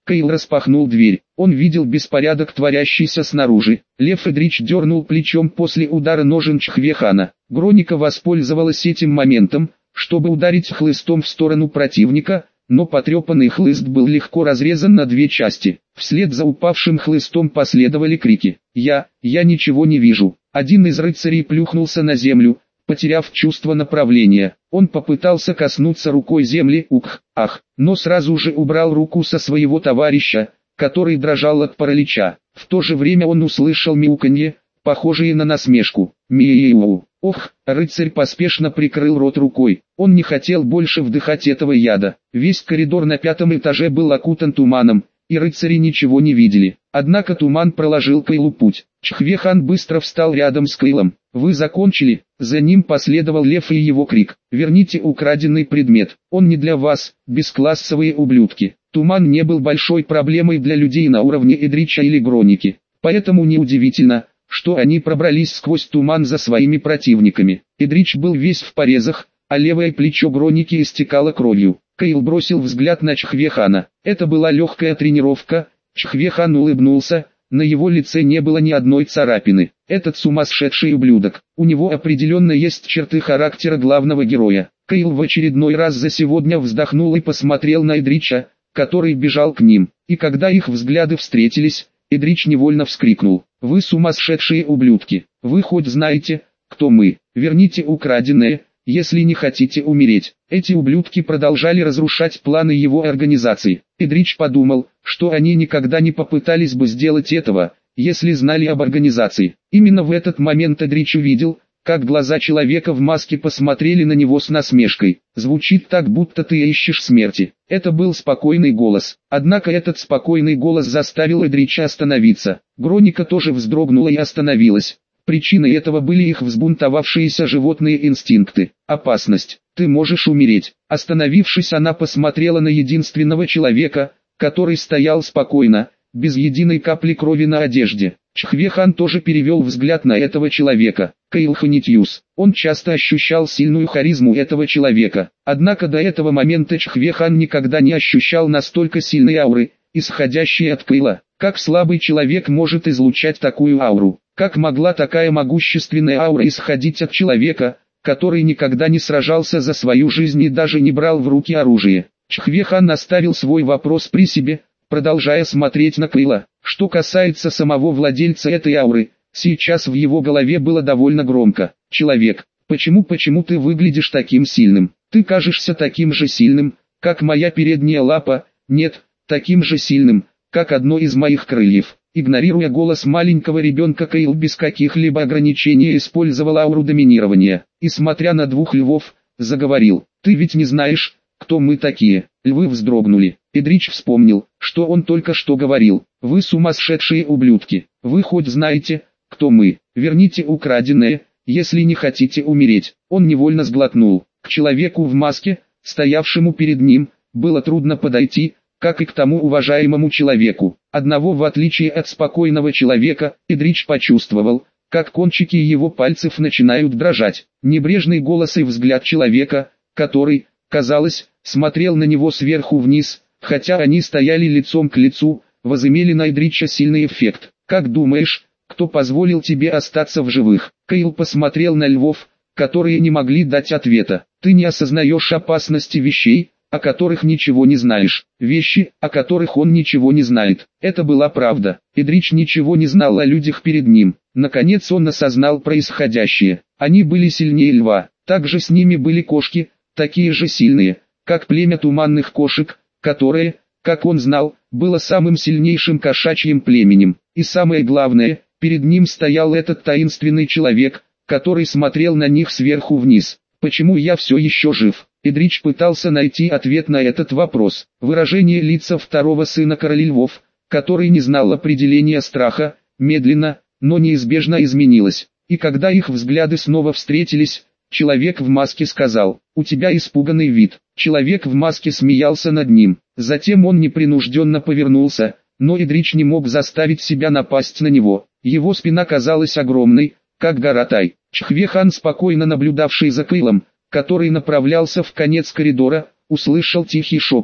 Кайл распахнул дверь. Он видел беспорядок, творящийся снаружи. Лев Эдрич дернул плечом после удара ножен Чхвехана. Гроника воспользовалась этим моментом, чтобы ударить хлыстом в сторону противника, но потрепанный хлыст был легко разрезан на две части. Вслед за упавшим хлыстом последовали крики. «Я, я ничего не вижу». Один из рыцарей плюхнулся на землю, потеряв чувство направления. Он попытался коснуться рукой земли, ух, ах, но сразу же убрал руку со своего товарища, который дрожал от паралича. В то же время он услышал мяуканье, похожее на насмешку. «Миу». Ох, рыцарь поспешно прикрыл рот рукой. Он не хотел больше вдыхать этого яда. Весь коридор на пятом этаже был окутан туманом, и рыцари ничего не видели. Однако туман проложил Кайлу путь. Чхвехан быстро встал рядом с Кайлом. «Вы закончили?» За ним последовал Лев и его крик. «Верните украденный предмет. Он не для вас, бесклассовые ублюдки». Туман не был большой проблемой для людей на уровне Эдрича или Гроники. Поэтому неудивительно, что они пробрались сквозь туман за своими противниками. Эдрич был весь в порезах, а левое плечо Гроники истекало кровью. Кайл бросил взгляд на Чхвехана. Это была легкая тренировка. Чхвехан улыбнулся, на его лице не было ни одной царапины. Этот сумасшедший ублюдок. У него определенно есть черты характера главного героя. Кайл в очередной раз за сегодня вздохнул и посмотрел на Эдрича, который бежал к ним. И когда их взгляды встретились, Эдрич невольно вскрикнул. «Вы сумасшедшие ублюдки! Вы хоть знаете, кто мы? Верните украденное, если не хотите умереть». Эти ублюдки продолжали разрушать планы его организации. Эдрич подумал, что они никогда не попытались бы сделать этого, если знали об организации. Именно в этот момент Эдрич увидел, как глаза человека в маске посмотрели на него с насмешкой. «Звучит так, будто ты ищешь смерти». Это был спокойный голос. Однако этот спокойный голос заставил Эдрича остановиться. Гроника тоже вздрогнула и остановилась. Причиной этого были их взбунтовавшиеся животные инстинкты. «Опасность. Ты можешь умереть». Остановившись, она посмотрела на единственного человека, который стоял спокойно, без единой капли крови на одежде. Чхвехан тоже перевел взгляд на этого человека. Кайл Ханитьюс. Он часто ощущал сильную харизму этого человека. Однако до этого момента Чхвехан никогда не ощущал настолько сильной ауры, исходящей от Кайла. Как слабый человек может излучать такую ауру? Как могла такая могущественная аура исходить от человека, который никогда не сражался за свою жизнь и даже не брал в руки оружие? Чхвехан оставил свой вопрос при себе, продолжая смотреть на Кайла. Что касается самого владельца этой ауры, сейчас в его голове было довольно громко. «Человек, почему почему ты выглядишь таким сильным? Ты кажешься таким же сильным, как моя передняя лапа, нет, таким же сильным, как одно из моих крыльев». Игнорируя голос маленького ребенка, Кайл без каких-либо ограничений использовал ауру доминирования, и смотря на двух львов, заговорил. «Ты ведь не знаешь, кто мы такие?» Львы вздрогнули. Эдрич вспомнил, что он только что говорил. «Вы сумасшедшие ублюдки. Вы хоть знаете, кто мы? Верните украденное, если не хотите умереть». Он невольно сглотнул. К человеку в маске, стоявшему перед ним, было трудно подойти, как и к тому уважаемому человеку. Одного, в отличие от спокойного человека, Эдрич почувствовал, как кончики его пальцев начинают дрожать. Небрежный голос и взгляд человека, который, казалось, смотрел на него сверху вниз, хотя они стояли лицом к лицу, возымели на Эдрича сильный эффект. «Как думаешь, кто позволил тебе остаться в живых?» Кайл посмотрел на львов, которые не могли дать ответа. «Ты не осознаешь опасности вещей, о которых ничего не знаешь. Вещи, о которых он ничего не знает». Это была правда. Эдрич ничего не знал о людях перед ним. Наконец он осознал происходящее. Они были сильнее льва. Также с ними были кошки, такие же сильные, как племя туманных кошек, которое, как он знал, было самым сильнейшим кошачьим племенем. И самое главное, перед ним стоял этот таинственный человек, который смотрел на них сверху вниз. «Почему я все еще жив?» Эдрич пытался найти ответ на этот вопрос. Выражение лица второго сына короля львов, который не знал определения страха, медленно, но неизбежно изменилось. И когда их взгляды снова встретились, человек в маске сказал: «У тебя испуганный вид». Человек в маске смеялся над ним. Затем он непринужденно повернулся, но Эдрич не мог заставить себя напасть на него. Его спина казалась огромной, как гора Тай. Чхвехан, спокойно наблюдавший за Кайлом, который направлялся в конец коридора, услышал тихий шепот.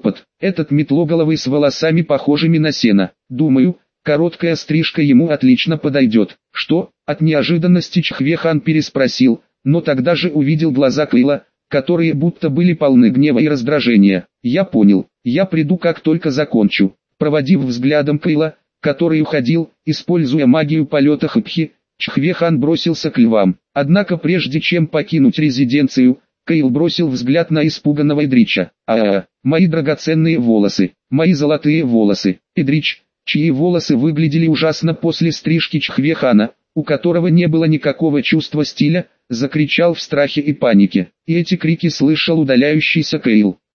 Этот метлоголовый с волосами похожими на сено. Думаю, короткая стрижка ему отлично подойдет. Что? От неожиданности Чхве-хан переспросил, но тогда же увидел глаза Кейла, которые будто были полны гнева и раздражения. Я понял, я приду как только закончу. Проводив взглядом Кейла, который уходил, используя магию полета Хэпхи, Чхве-хан бросился к львам. Однако прежде чем покинуть резиденцию, Кейл бросил взгляд на испуганного Идрича. А-а-а, мои драгоценные волосы, мои золотые волосы. Идрич, чьи волосы выглядели ужасно после стрижки Чхве-хана, у которого не было никакого чувства стиля, закричал в страхе и панике. И эти крики слышал удаляющийся Кейл.